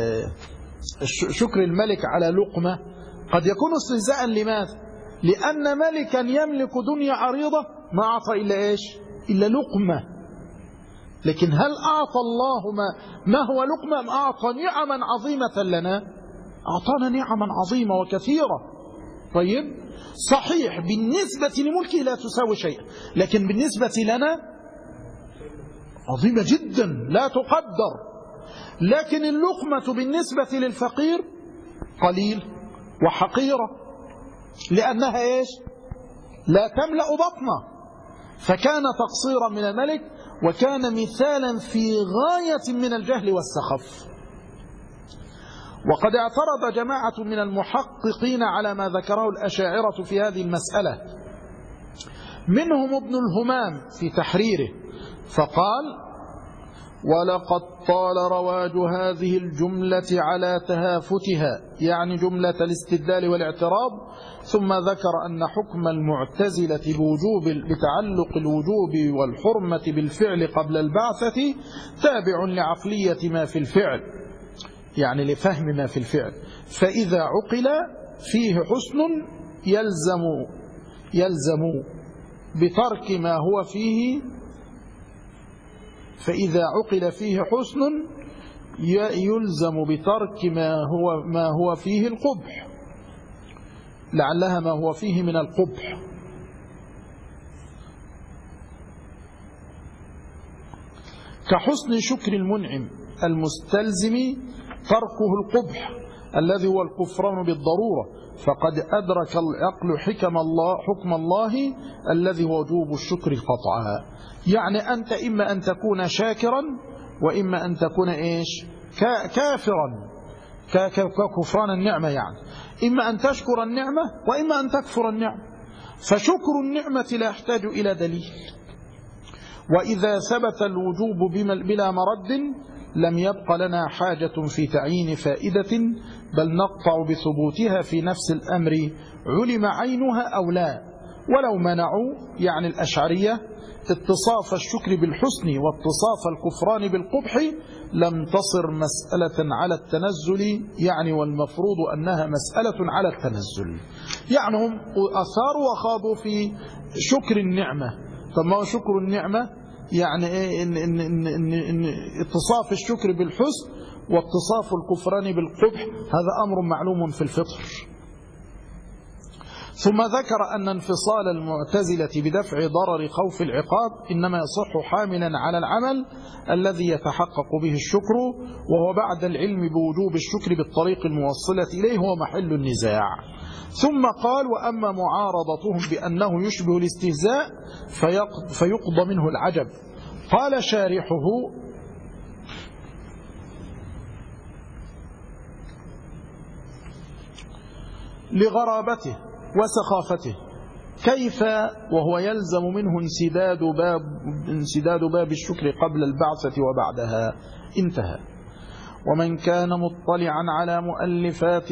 شكر الملك على لقمة قد يكون استهزاء. لماذا؟ لأن ملكا يملك دنيا عريضة ما أعطى إلا إيش؟ إلا لقمة. لكن هل أعطى الله ما هو لقمة؟ أعطى نعما عظيمة لنا، أعطانا نعما عظيمة وكثيرة. طيب، صحيح بالنسبة لملكه لا تساوي شيئا، لكن بالنسبة لنا عظيمة جدا لا تقدر، لكن اللقمة بالنسبة للفقير قليل وحقيرة، لأنها إيش؟ لا تملأ بطنه. فكان تقصيرا من الملك، وكان مثالا في غاية من الجهل والسخف. وقد اعترض جماعة من المحققين على ما ذكره الأشاعرة في هذه المسألة، منهم ابن الهمام في تحريره، فقال: ولقد طال رواج هذه الجملة على تهافتها، يعني جملة الاستدلال والاعتراض، ثم ذكر أن حكم المعتزلة بتعلق الوجوب والحرمة بالفعل قبل البعثة تابع لعقلية ما في الفعل، يعني لفهم ما في الفعل، فإذا عقل فيه حسن يلزم بترك ما هو فيه، فإذا عقل فيه حسن يلزم بترك ما هو فيه القبح، لعلها ما هو فيه من القبح. كحسن شكر المنعم المستلزم تركه القبح الذي هو الكفران بالضرورة، فقد أدرك العقل حكم الله الذي هو وجوب الشكر قطعا. يعني أنت إما أن تكون شاكرا، وإما أن تكون إيش؟ كافرا، ككفران النعمة، يعني إما أن تشكر النعمة وإما أن تكفر النعمة. فشكر النعمة لا يحتاج إلى دليل، وإذا ثبت الوجوب بلا مرد لم يبق لنا حاجة في تعيين فائدة، بل نقطع بثبوتها في نفس الأمر علم عينها أو لا. ولو منعوا، يعني الأشعرية، اتصاف الشكر بالحسن واتصاف الكفران بالقبح لم تصر مسألة على التنزل، يعني والمفروض أنها مسألة على التنزل. يعني هم أثاروا وخاضوا في شكر النعمة. فما هو شكر النعمة؟ يعني إن اتصاف الشكر بالحسن واتصاف الكفران بالقبح، هذا أمر معلوم في الفطر. ثم ذكر أن انفصال المعتزلة بدفع ضرر خوف العقاب إنما يصح حاملا على العمل الذي يتحقق به الشكر، وهو بعد العلم بوجوب الشكر بالطريق الموصلة إليه هو محل النزاع. ثم قال: وأما معارضتهم بأنه يشبه الاستهزاء فيقضى منه العجب. قال شارحه: لغرابته وسخافته، كيف وهو يلزم منه انسداد باب الشكر قبل البعثة وبعدها. انتهى. ومن كان مطلعا على مؤلفات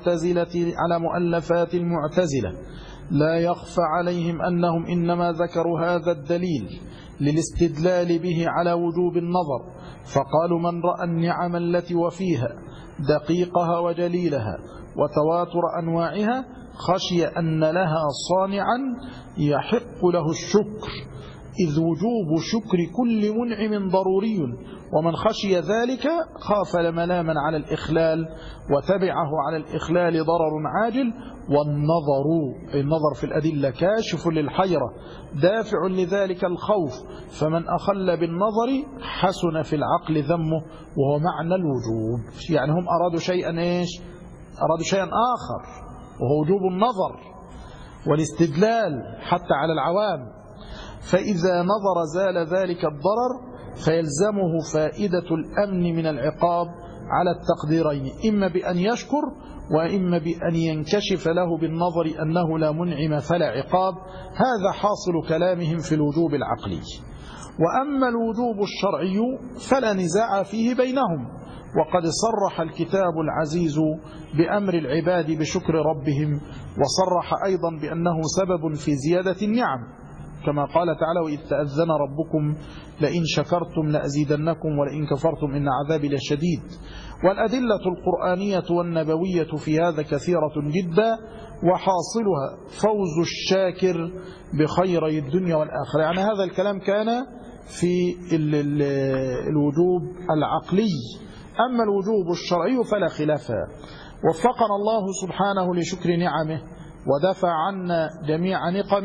المعتزلة لا يخفى عليهم أنهم إنما ذكروا هذا الدليل للاستدلال به على وجوب النظر، فقالوا: من رأى النعم التي وفيها دقيقها وجليلها وتواتر أنواعها خشي أن لها صانعا يحق له الشكر، إذ وجوب شكر كل منعم ضروري، ومن خشي ذلك خاف ملاما على الإخلال، وتبعه على الإخلال ضرر عاجل. والنظر في الأدلة كاشف للحيرة دافع لذلك الخوف، فمن أخل بالنظر حسن في العقل ذمه، وهو معنى الوجوب. يعني هم أرادوا شيئا إيش؟ أرادوا شيئا آخر، وهو وجوب النظر والاستدلال حتى على العوام. فإذا نظر زال ذلك الضرر، فيلزمه فائدة الأمن من العقاب على التقديرين، إما بأن يشكر وإما بأن ينكشف له بالنظر أنه لا منعم فلا عقاب. هذا حاصل كلامهم في الوجوب العقلي. وأما الوجوب الشرعي فلا نزاع فيه بينهم، وقد صرح الكتاب العزيز بأمر العباد بشكر ربهم، وصرح أيضا بأنه سبب في زيادة النعم، كما قال تعالى: وإذ تأذن ربكم لئن شكرتم لأزيدنكم ولئن كفرتم إن عذابي لشديد. والأدلة القرآنية والنبوية في هذا كثيرة جدا، وحاصلها فوز الشاكر بخيري الدنيا والآخرة. يعني هذا الكلام كان في الوجوب العقلي. أما الوجوب الشرعي فلا خلاف. وفقنا الله سبحانه لشكر نعمه، ودفع عنا جميع نقمه،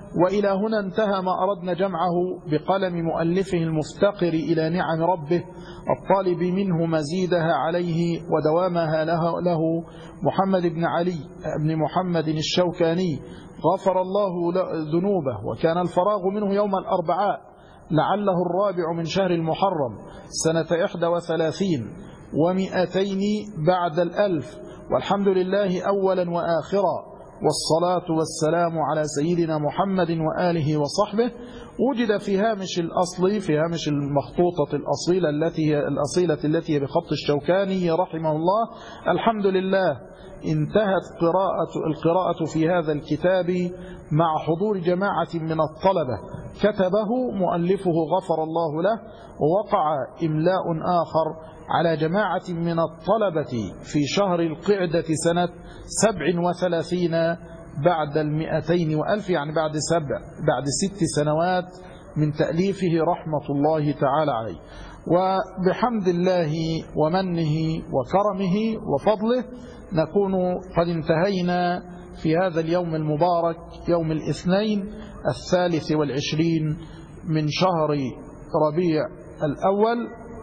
وإلى هنا انتهى ما أردنا جمعه بقلم مؤلفه المفتقر إلى نعم ربه الطالب منه مزيدها عليه ودوامها له محمد بن علي بن محمد الشوكاني غفر الله ذنوبه. وكان الفراغ منه يوم الأربعاء لعله الرابع من شهر المحرم سنة 31 و200 بعد 1000، والحمد لله أولا وآخرا، والصلاة والسلام على سيدنا محمد وآله وصحبه. وجد في هامش الأصل، في هامش المخطوطة الأصيلة التي هي بخط الشوكاني رحمه الله: الحمد لله انتهت القراءة في هذا الكتاب مع حضور جماعة من الطلبة كتبه مؤلفه غفر الله له، ووقع إملاء آخر على جماعة من الطلبة في شهر القعدة سنة 37 بعد 200 يعني بعد 6 سنوات من تأليفه رحمة الله تعالى عليه. وبحمد الله ومنه وكرمه وفضله نكون قد انتهينا في هذا اليوم المبارك، يوم الاثنين 23 من شهر ربيع الأول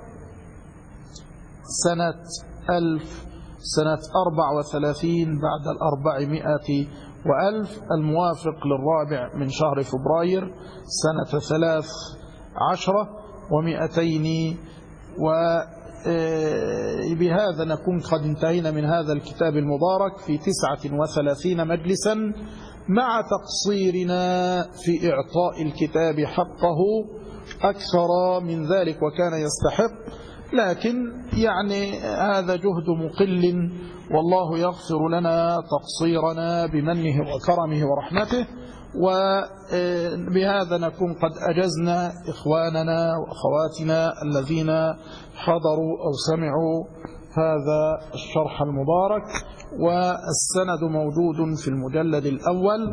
سنة 34 بعد 400 و1000 الموافق للرابع من شهر فبراير سنة 13 و200. وبهذا نكون قد انتهينا من هذا الكتاب المبارك في 39 مجلسا، مع تقصيرنا في إعطاء الكتاب حقه أكثر من ذلك وكان يستحق، لكن يعني هذا جهد مقل، والله يغفر لنا تقصيرنا بمنه وكرمه ورحمته. وبهذا نكون قد أجزنا إخواننا وأخواتنا الذين حضروا أو سمعوا هذا الشرح المبارك، والسند موجود في المجلد الأول،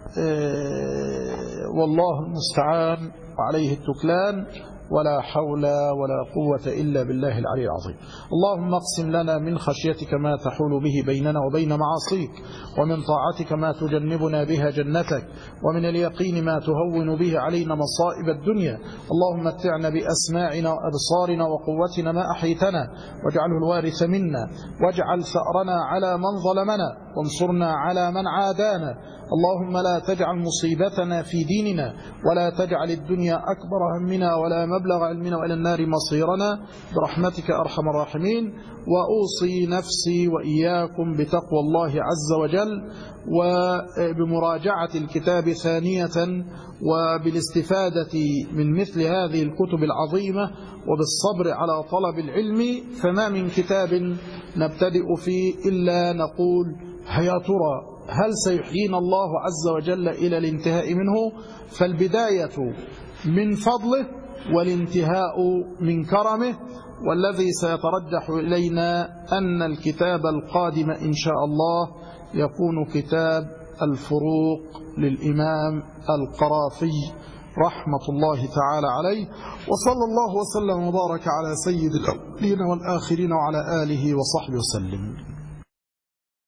والله المستعان وعليه التكلان، ولا حول ولا قوة إلا بالله العلي العظيم. اللهم اقسم لنا من خشيتك ما تحول به بيننا وبين معاصيك، ومن طاعتك ما تجنبنا بها جنتك، ومن اليقين ما تهون به علينا مصائب الدنيا. اللهم متعنا بأسماعنا وأبصارنا وقوتنا ما أحيتنا، واجعله الوارث منا، واجعل ثأرنا على من ظلمنا، وانصرنا على من عادانا. اللهم لا تجعل مصيبتنا في ديننا، ولا تجعل الدنيا أكبر همنا ولا مبلغ علمنا وإلى النار مصيرنا، برحمتك أرحم الراحمين. وأوصي نفسي وإياكم بتقوى الله عز وجل، وبمراجعة الكتاب ثانية، وبالاستفادة من مثل هذه الكتب العظيمة، وبالصبر على طلب العلم. فما من كتاب نبتدئ فيه إلا نقول: هيا ترى هل سيحيينا الله عز وجل إلى الانتهاء منه؟ فالبداية من فضله، والانتهاء من كرمه. والذي سيترجح إلينا أن الكتاب القادم إن شاء الله يكون كتاب الفروق للإمام القرافي رحمة الله تعالى عليه. وصلى الله وسلم وبارك على سيد الأولين والآخرين وعلى آله وصحبه وسلم.